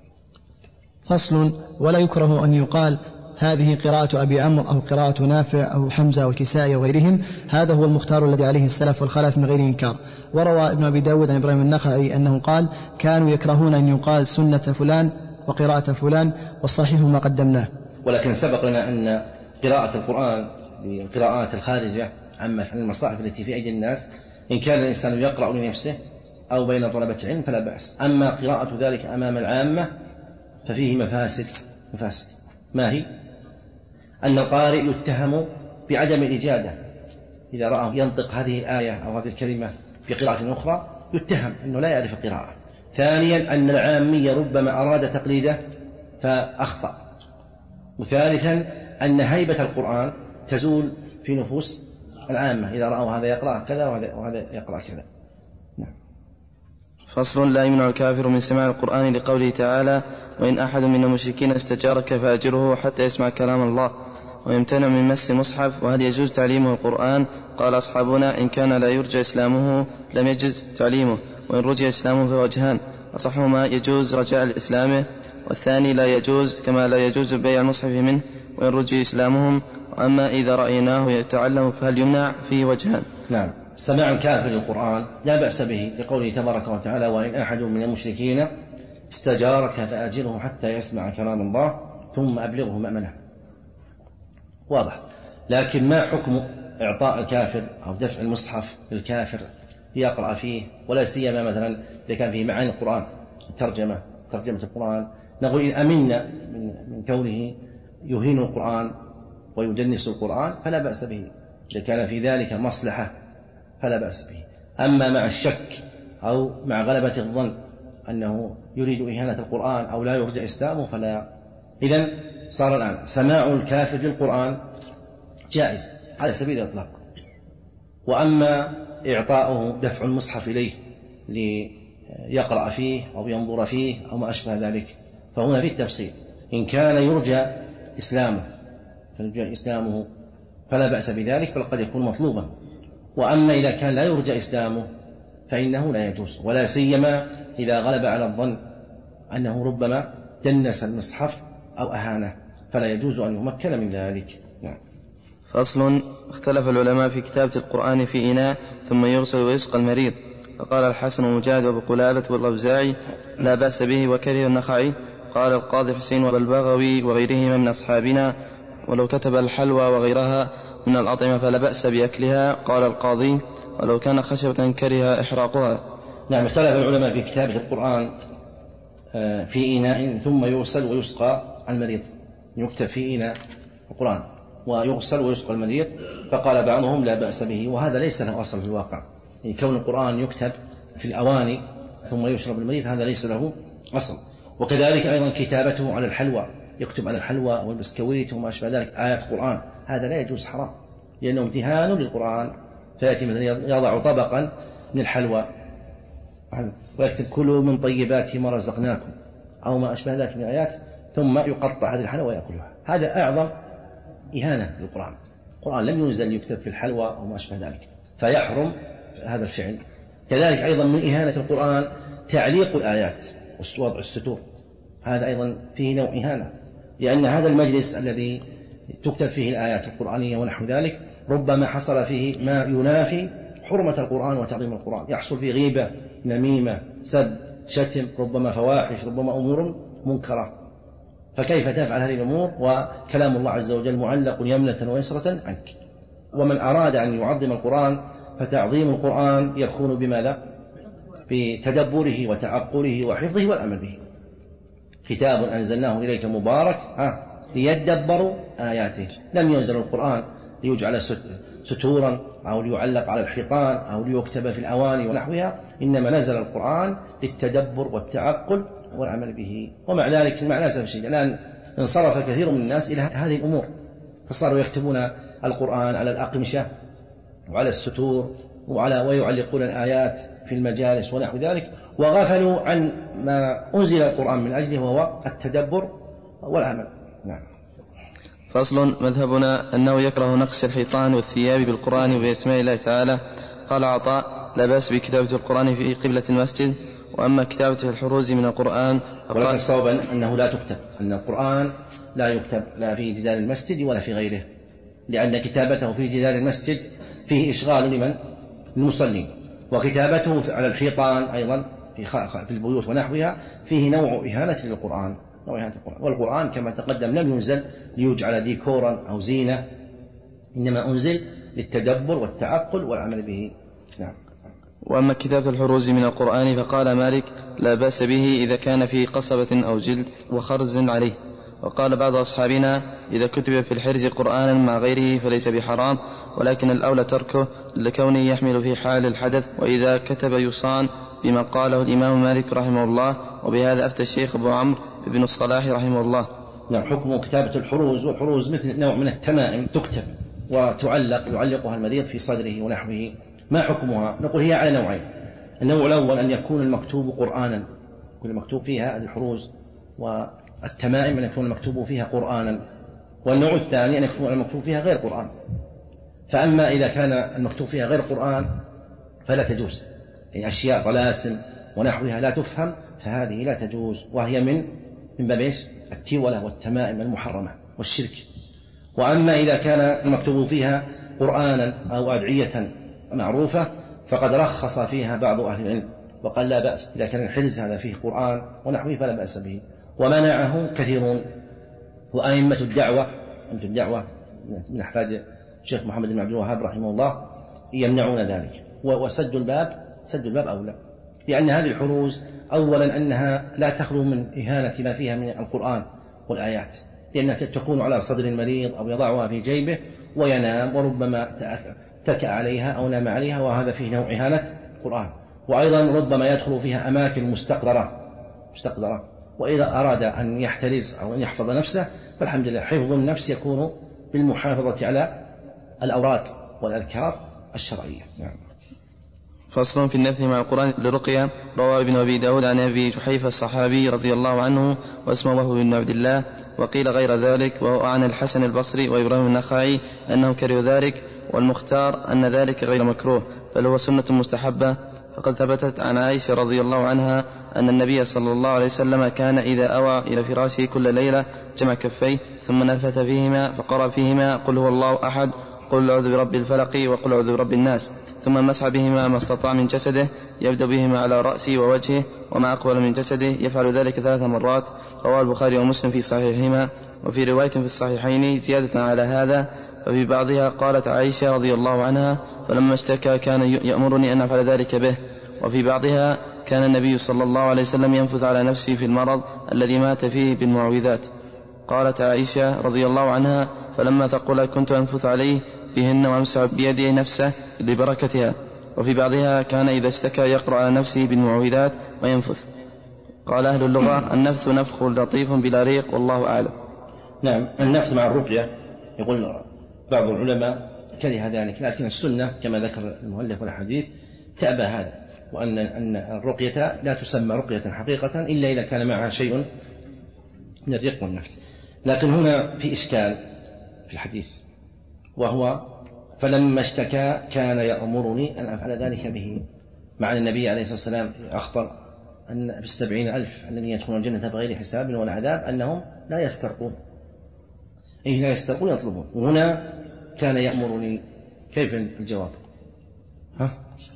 فصل: ولا يكره أن يقال هذه قراءة أبي عمرو أو قراءة نافع أو حمزة والكسائي وغيرهم، هذا هو المختار الذي عليه السلف والخلف من غير إنكار. وروى ابن أبي داود عن إبراهيم النخعي أنه قال: كانوا يكرهون أن يقال سنة فلان وقراءة فلان، والصحيح ما قدمناه. ولكن سبق لنا أن قراءة القرآن بالقراءات الخارجة عن المصاحف التي في أيدي الناس إن كان الإنسان يقرأ لنفسه أو بين طلبة علم فلا بأس. أما قراءة ذلك أمام العامة ففيه مفاسد مفاسد ما هي؟ أن القارئ يتهم بعدم الإجادة إذا رأى ينطق هذه الآية أو هذه الكلمة في قراءة أخرى يتهم أنه لا يعرف القراءة. ثانيا أن العامي ربما أراد تقليده فأخطأ. وثالثا أن هيبة القرآن تزول في نفوس العامة إذا رأوا هذا يقرأ كذا وهذا يقرأ كذا. نعم. فصل: لا يمنع الكافر من سماع القرآن لقوله تعالى: وإن أحد من المشركين استجارك فأجره حتى يسمع كلام الله. ويمتنع من مس المصحف. وهل يجوز تعليمه القرآن؟ قال أصحابنا: إن كان لا يرجى إسلامه لم يجوز تعليمه، وإن رجى إسلامه فوجهان: أصحهما يجوز رجاء إسلامه، والثاني لا يجوز، كما لا يجوز بيع المصحف منه وإن رجي إسلامهم. وأما إذا رأيناه يتعلم فهل يمنع؟ فيه وجهان. نعم. سماع الكافر للقرآن لا بأس به لقوله تبارك وتعالى: وإن أحد من المشركين استجارك فأجره حتى يسمع كلام الله ثم أبلغه مأمنه. واضح. لكن ما حكم إعطاء الكافر أو دفع المصحف للكافر يقرأ فيه، ولا سيما مثلا إذا كان فيه معاني القرآن ترجمة ترجمة القرآن؟ نقول إن أمنا من كونه يهين القرآن ويدنس القرآن فلا بأس به، إذا كان في ذلك مصلحة فلا بأس به. أما مع الشك أو مع غلبة الظن أنه يريد إهانة القرآن أو لا يرجى إسلامه فلا. إذن صار الآن سماع الكافر للقرآن جائز على سبيل الإطلاق. وأما إعطاؤه دفع المصحف إليه ليقرأ فيه أو ينظر فيه أو ما أشبه ذلك فهنا في التفصيل. إن كان يرجى إسلامه فيرجى إسلامه فلا بأس بذلك، بل قد يكون مطلوبا. وأما إذا كان لا يرجى إسلامه فإنه لا يجوز، ولا سيما إذا غلب على الظن أنه ربما دنس المصحف أو أهانه فلا يجوز أن يمكن من ذلك. نعم. فصل: اختلف العلماء في كتابة القرآن في إناء ثم يغسل ويسقى المريض. فقال الحسن ومجاهد وابو قلابة والأوزاعي: لا بأس به، وكره النخعي. قال القاضي حسين والبغوي وغيرهما من أصحابنا: ولو كتب الحلوى وغيرها من الأطعمة فلا بأس بأكلها. قال القاضي: ولو كان خشبة كره إحراقها. نعم. اختلف العلماء في كتابة القرآن في إناء ثم يغسل ويسقى المريض. يكتب في إناء القرآن ويغسل ويسقى المريض، فقال بعضهم لا بأس به، وهذا ليس له أصل في الواقع. يعني كون القرآن يكتب في الأواني ثم يشرب المريض هذا ليس له أصل. وكذلك أيضا كتابته على الحلوى، يكتب على الحلوى والبسكويت وما أشبه ذلك آيات القرآن، هذا لا يجوز، حرام، لأنه امتهان للقرآن. فيأتي مثلا يضع طبقا من الحلوى ويكتب: كلوا من طيبات ما رزقناكم أو ما أشبه ذلك من الآيات، ثم يقطع هذه الحلوى ويأكلها. هذا أعظم إهانة للقرآن. القرآن لم ينزل يكتب في الحلوى أو ما أشبه ذلك، فيحرم هذا الفعل. كذلك أيضا من إهانة القرآن تعليق الآيات ووضع الستور، هذا أيضا فيه نوع إهانة، لأن هذا المجلس الذي تكتب فيه الآيات القرآنية ونحو ذلك ربما حصل فيه ما ينافي حرمة القرآن وتعظيم القرآن، يحصل فيه غيبة، نميمة، سب، شتم، ربما فواحش، ربما أمور منكرة. فكيف تفعل هذه الأمور وكلام الله عز وجل معلق يمنة ويسرة عنك؟ ومن أراد أن يعظم القرآن فتعظيم القرآن يكون بماذا؟ بتدبره وتعقله وحفظه والأمل به. كتاب أنزلناه إليك مبارك ها ليدبروا آياته. لم ينزل القرآن ليجعل ستورا أو ليعلق على الحيطان أو ليكتب في الأواني ونحوها، إنما نزل القرآن للتدبر والتعقل والعمل به. ومع ذلك مع الأسف الشديد الآن انصرف كثير من الناس إلى هذه الأمور، فصاروا يكتبون القرآن على الأقمشة وعلى الستور وعلى ويعلقون الآيات في المجالس ونحو ذلك، وغفلوا عن ما أنزل القرآن من أجله وهو التدبر والعمل. نعم. فصل: مذهبنا أنه يكره نقش الحيطان والثياب بالقرآن وبأسماء الله تعالى. قال عطاء: لا بأس بكتابة القرآن في قبلة المسجد، وأما كتابة الحروز من القرآن ولكن الصواب أنه لا تكتب، أن القرآن لا يكتب لا في جدار المسجد ولا في غيره، لأن كتابته في جدار المسجد فيه إشغال لمن؟ للمصلين، وكتابته على الحيطان أيضا في البيوت ونحوها فيه نوع إهانة للقرآن، نوع إهانة القرآن. والقرآن كما تقدم لم ينزل ليجعل ديكورا أو زينة، إنما أنزل للتدبر والتعقل والعمل به. نعم. وأما كتابة الحروز من القرآن فقال مالك لا بأس به إذا كان فيه قصبة أو جلد وخرز عليه. وقال بعض أصحابنا إذا كتب في الحرز قرآنا مع غيره فليس بحرام، ولكن الأولى تركه لكونه يحمل في حال الحدث، وإذا كتب يصان بما قاله الإمام مالك رحمه الله. وبهذا أفتى الشيخ أبو عمرو بن الصلاح رحمه الله. نعم. حكم كتابة الحروز، والحروز مثل نوع من التمائم تكتب وتعلق يعلقها المريض في صدره ونحوه. ما حكمها؟ نقول هي على نوعين. النوع الأول أن يكون المكتوب قرآنا، يكون المكتوب فيها الحروز والتمائم أن يكون المكتوب فيها قرآنا. والنوع الثاني أن يكون المكتوب فيها غير قرآن. فأما إذا كان المكتوب فيها غير قرآن فلا تجوز، يعني أشياء طلاسم ونحوها لا تفهم، فهذه لا تجوز، وهي من من باب ايش؟ التولة والتمائم المحرمة والشرك. وأما إذا كان المكتوب فيها قرآنا أو أدعية معروفة فقد رخص فيها بعض أهل العلم وقال لا بأس، إذا كان الحرز هذا فيه قرآن ونحوه فلا بأس به، ومنعه كثيرون. وأئمة الدعوة أئمة الدعوة من أحفاد الشيخ محمد بن عبد الوهاب رحمه الله يمنعون ذلك. وسد الباب سد الباب أولى، لأن هذه الحروز أولا أنها لا تخلو من إهانة ما فيها من القرآن والآيات، لأنها تكون على صدر المريض أو يضعها في جيبه وينام، وربما تكأ عليها أو نام عليها، وهذا فيه نوع إهانة القرآن. وأيضا ربما يدخل فيها أماكن مستقذرة مستقذرة وإذا أراد أن يحترز أو أن يحفظ نفسه فالحمد لله حفظ النفس يكون بالمحافظة على الأوراد والأذكار الشرعية. نعم. فصل في النفث مع القرآن للرقية. روى ابن أبي داود عن أبي جحيفة الصحابي رضي الله عنه واسمه وهو بن عبد الله، وقيل غير ذلك، وهو عن الحسن البصري وإبراهيم النخعي أنهم كرهوا ذلك، والمختار أن ذلك غير مكروه بل هو سنة مستحبة. فقد ثبتت عن عائشة رضي الله عنها أن النبي صلى الله عليه وسلم كان إذا أوى إلى فراشه كل ليلة جمع كفيه ثم نفث فيهما فقرأ فيهما قل هو الله أحد، قل أعوذ برب الفلق، وقل أعوذ برب الناس، ثم مسح بهما ما استطاع من جسده، يبدأ بهما على رأسه ووجهه وما أقبل من جسده، يفعل ذلك ثلاث مرات. رواه البخاري ومسلم في صحيحهما. وفي رواية في الصحيحين زيادة على هذا، ففي بعضها قالت عائشة رضي الله عنها فلما اشتكى كان يأمرني أن أفعل ذلك به. وفي بعضها كان النبي صلى الله عليه وسلم ينفث على نفسه في المرض الذي مات فيه بالمعوذات. قالت عائشة رضي الله عنها فلما ثقل كنت أنفث عليه بهن وأمسح بيده نفسه لبركتها. وفي بعضها كان إذا اشتكى يقرأ على نفسه بالمعوذات وينفث. قال أهل اللغة النفث نفخ لطيف بلا ريق، والله أعلم. نعم. النفث مع الرقية يقول بعض العلماء كره ذلك، لكن السنة كما ذكر المؤلف والحديث تأبى هذا، وأن أن الرقية لا تسمى رقية حقيقة إلا إذا كان معها شيء من الرق والنفث. لكن هنا في إشكال في الحديث، وهو فلما اشتكى كان يأمرني أن أفعل ذلك به، مع النبي عليه الصلاة والسلام أخبر أن في السبعين ألف الذين يدخلون الجنة بغير حساب ولا عذاب أنهم لا يسترقون، أي لا يسترقون يطلبون. وهنا كان يأمرني، كيف الجواب؟ ها؟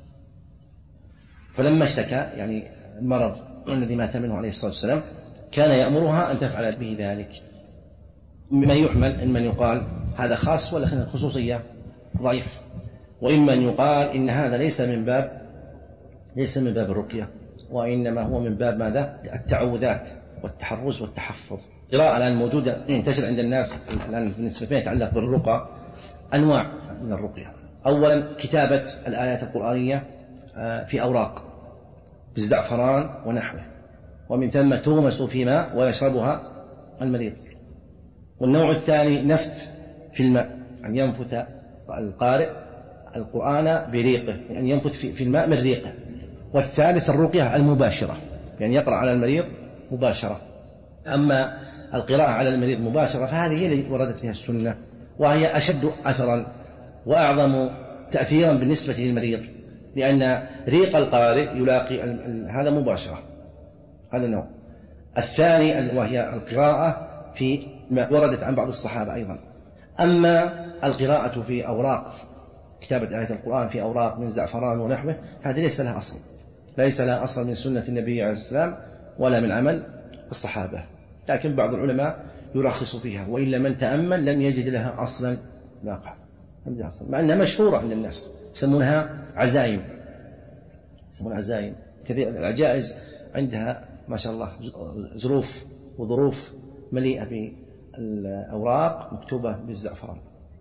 فلما اشتكى يعني المرض الذي مات منه عليه الصلاة والسلام كان يأمرها أن تفعل به ذلك. مما يحمل إن من يقال هذا خاص ولا خصوصية ضعيف، وإما أن يقال إن هذا ليس من باب ليس من باب الرقية، وإنما هو من باب ماذا؟ التعوذات والتحرز والتحفظ. قراءة الآن موجودة ينتشر عند الناس الآن بالنسبة ما يتعلق بالرقى أنواع من الرقية. أولا كتابة الآيات القرآنية في أوراق بالزعفران ونحوه، ومن ثم تغمس في ماء ويشربها المريض. والنوع الثاني نفث في الماء، أن ينفث القارئ القرآن بريقه، أن يعني ينفث في الماء من ريقه. والثالث الرقية المباشرة، يعني يقرأ على المريض مباشرة. أما القراءة على المريض مباشرة فهذه هي التي وردت فيها السنة، وهي أشد أثرا وأعظم تأثيرا بالنسبة للمريض، لأن ريق القارئ يلاقي هذا مباشرة، هذا النوع. الثاني وهي القراءة في ما وردت عن بعض الصحابة أيضا. أما القراءة في أوراق، كتابة آية القرآن في أوراق من زعفران ونحوه، هذه ليس لها أصل، ليس لها أصل من سنة النبي عليه الصلاة والسلام ولا من عمل الصحابة. لكن بعض العلماء يرخص فيها، وإلا من تأمل لم يجد لها أصلا لاقع، مع أنها مشهورة عند الناس، يسمونها عزائم، يسمونها عزائم. كثير العجائز عندها ما شاء الله ظروف وظروف مليئة بالأوراق مكتوبة بالزعفران.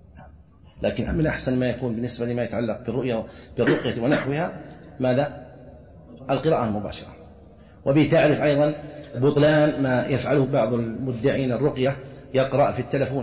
لكن من أحسن ما يكون بالنسبة لما يتعلق بالرؤية بالرقية ونحوها ماذا؟ القراءة المباشرة. وبه تعرف أيضا بطلان ما يفعله بعض المدعين الرقية، يقرأ في التلفون،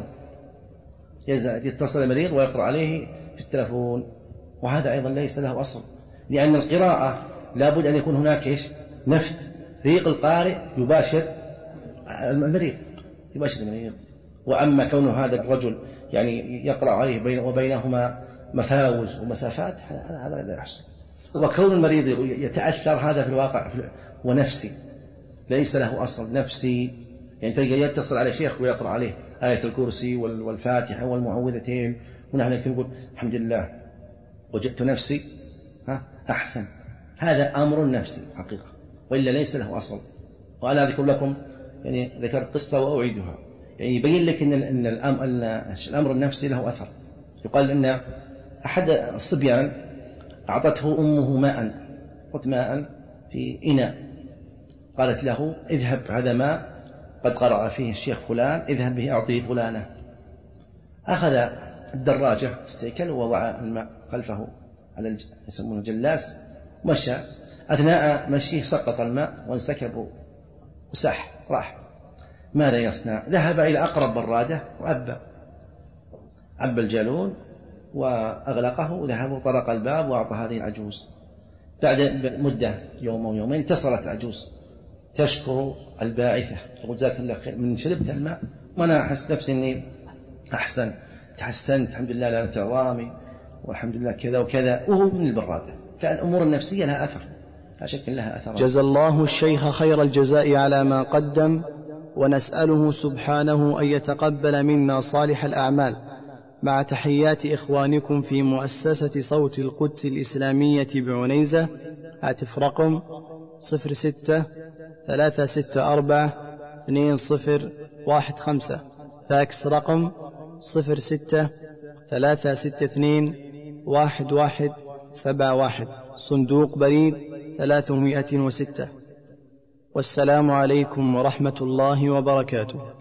يتصل المريض ويقرأ عليه في التلفون، وهذا أيضا ليس له أصل، لأن القراءة لابد أن يكون هناك إيش؟ نفذ، ريق القارئ يباشر المريض، يباشر المريض. وأما كون هذا الرجل يعني يقرأ عليه بين وبينهما مفاوز ومسافات، هذا لا يحصل. وكون المريض يتأثر هذا في الواقع ونفسي، ليس له أصل نفسي. يعني تلقى يتصل على شيخ ويقرأ عليه آية الكرسي والفاتحة والمعوذتين، ونحن نقول الحمد لله وجدت نفسي ها أحسن. هذا أمر نفسي حقيقة، وإلا ليس له أصل. وأنا أذكر لكم يعني ذكرت قصة وأعيدها، يعني يبين لك أن أن الأمر النفسي له أثر. يقال أن أحد الصبيان أعطته أمه ماء، قلت ماء في إناء، قالت له اذهب هذا ماء قد قرأ فيه الشيخ فلان، اذهب به أعطيه فلانة. أخذ الدراجة استيكل ووضع الماء خلفه على يسمونه الجلاس، مشى. أثناء مشيه سقط الماء وانسكب وساح راح. ماذا يصنع؟ ذهب إلى أقرب برادة وأبى أبى الجالون وأغلقه، وذهب وطرق الباب وأعطى هذه العجوز. بعد مدة يوم أو يومين اتصلت العجوز تشكر الباعثة، تقول جزاك الله خير من شربت الماء وأنا أحس نفسي أني أحسن، تحسنت الحمد لله لأنة عظامي والحمد لله كذا وكذا، وهو من البرادة. فالأمور النفسية لها أثر، لا شك لها أثر. جزا الله الشيخ خير الجزاء على ما قدم، ونسأله سبحانه أن يتقبل منا صالح الأعمال، مع تحيات إخوانكم في مؤسسة صوت القدس الإسلامية بعنيزة. هاتف رقم صفر ستة ثلاثة ستة أربعة اثنين صفر واحد خمسة، فاكس رقم صفر ستة ثلاثة ستة اثنين واحد واحد سبعة واحد، صندوق بريد ثلاثمائة وستة. والسلام عليكم ورحمة الله وبركاته.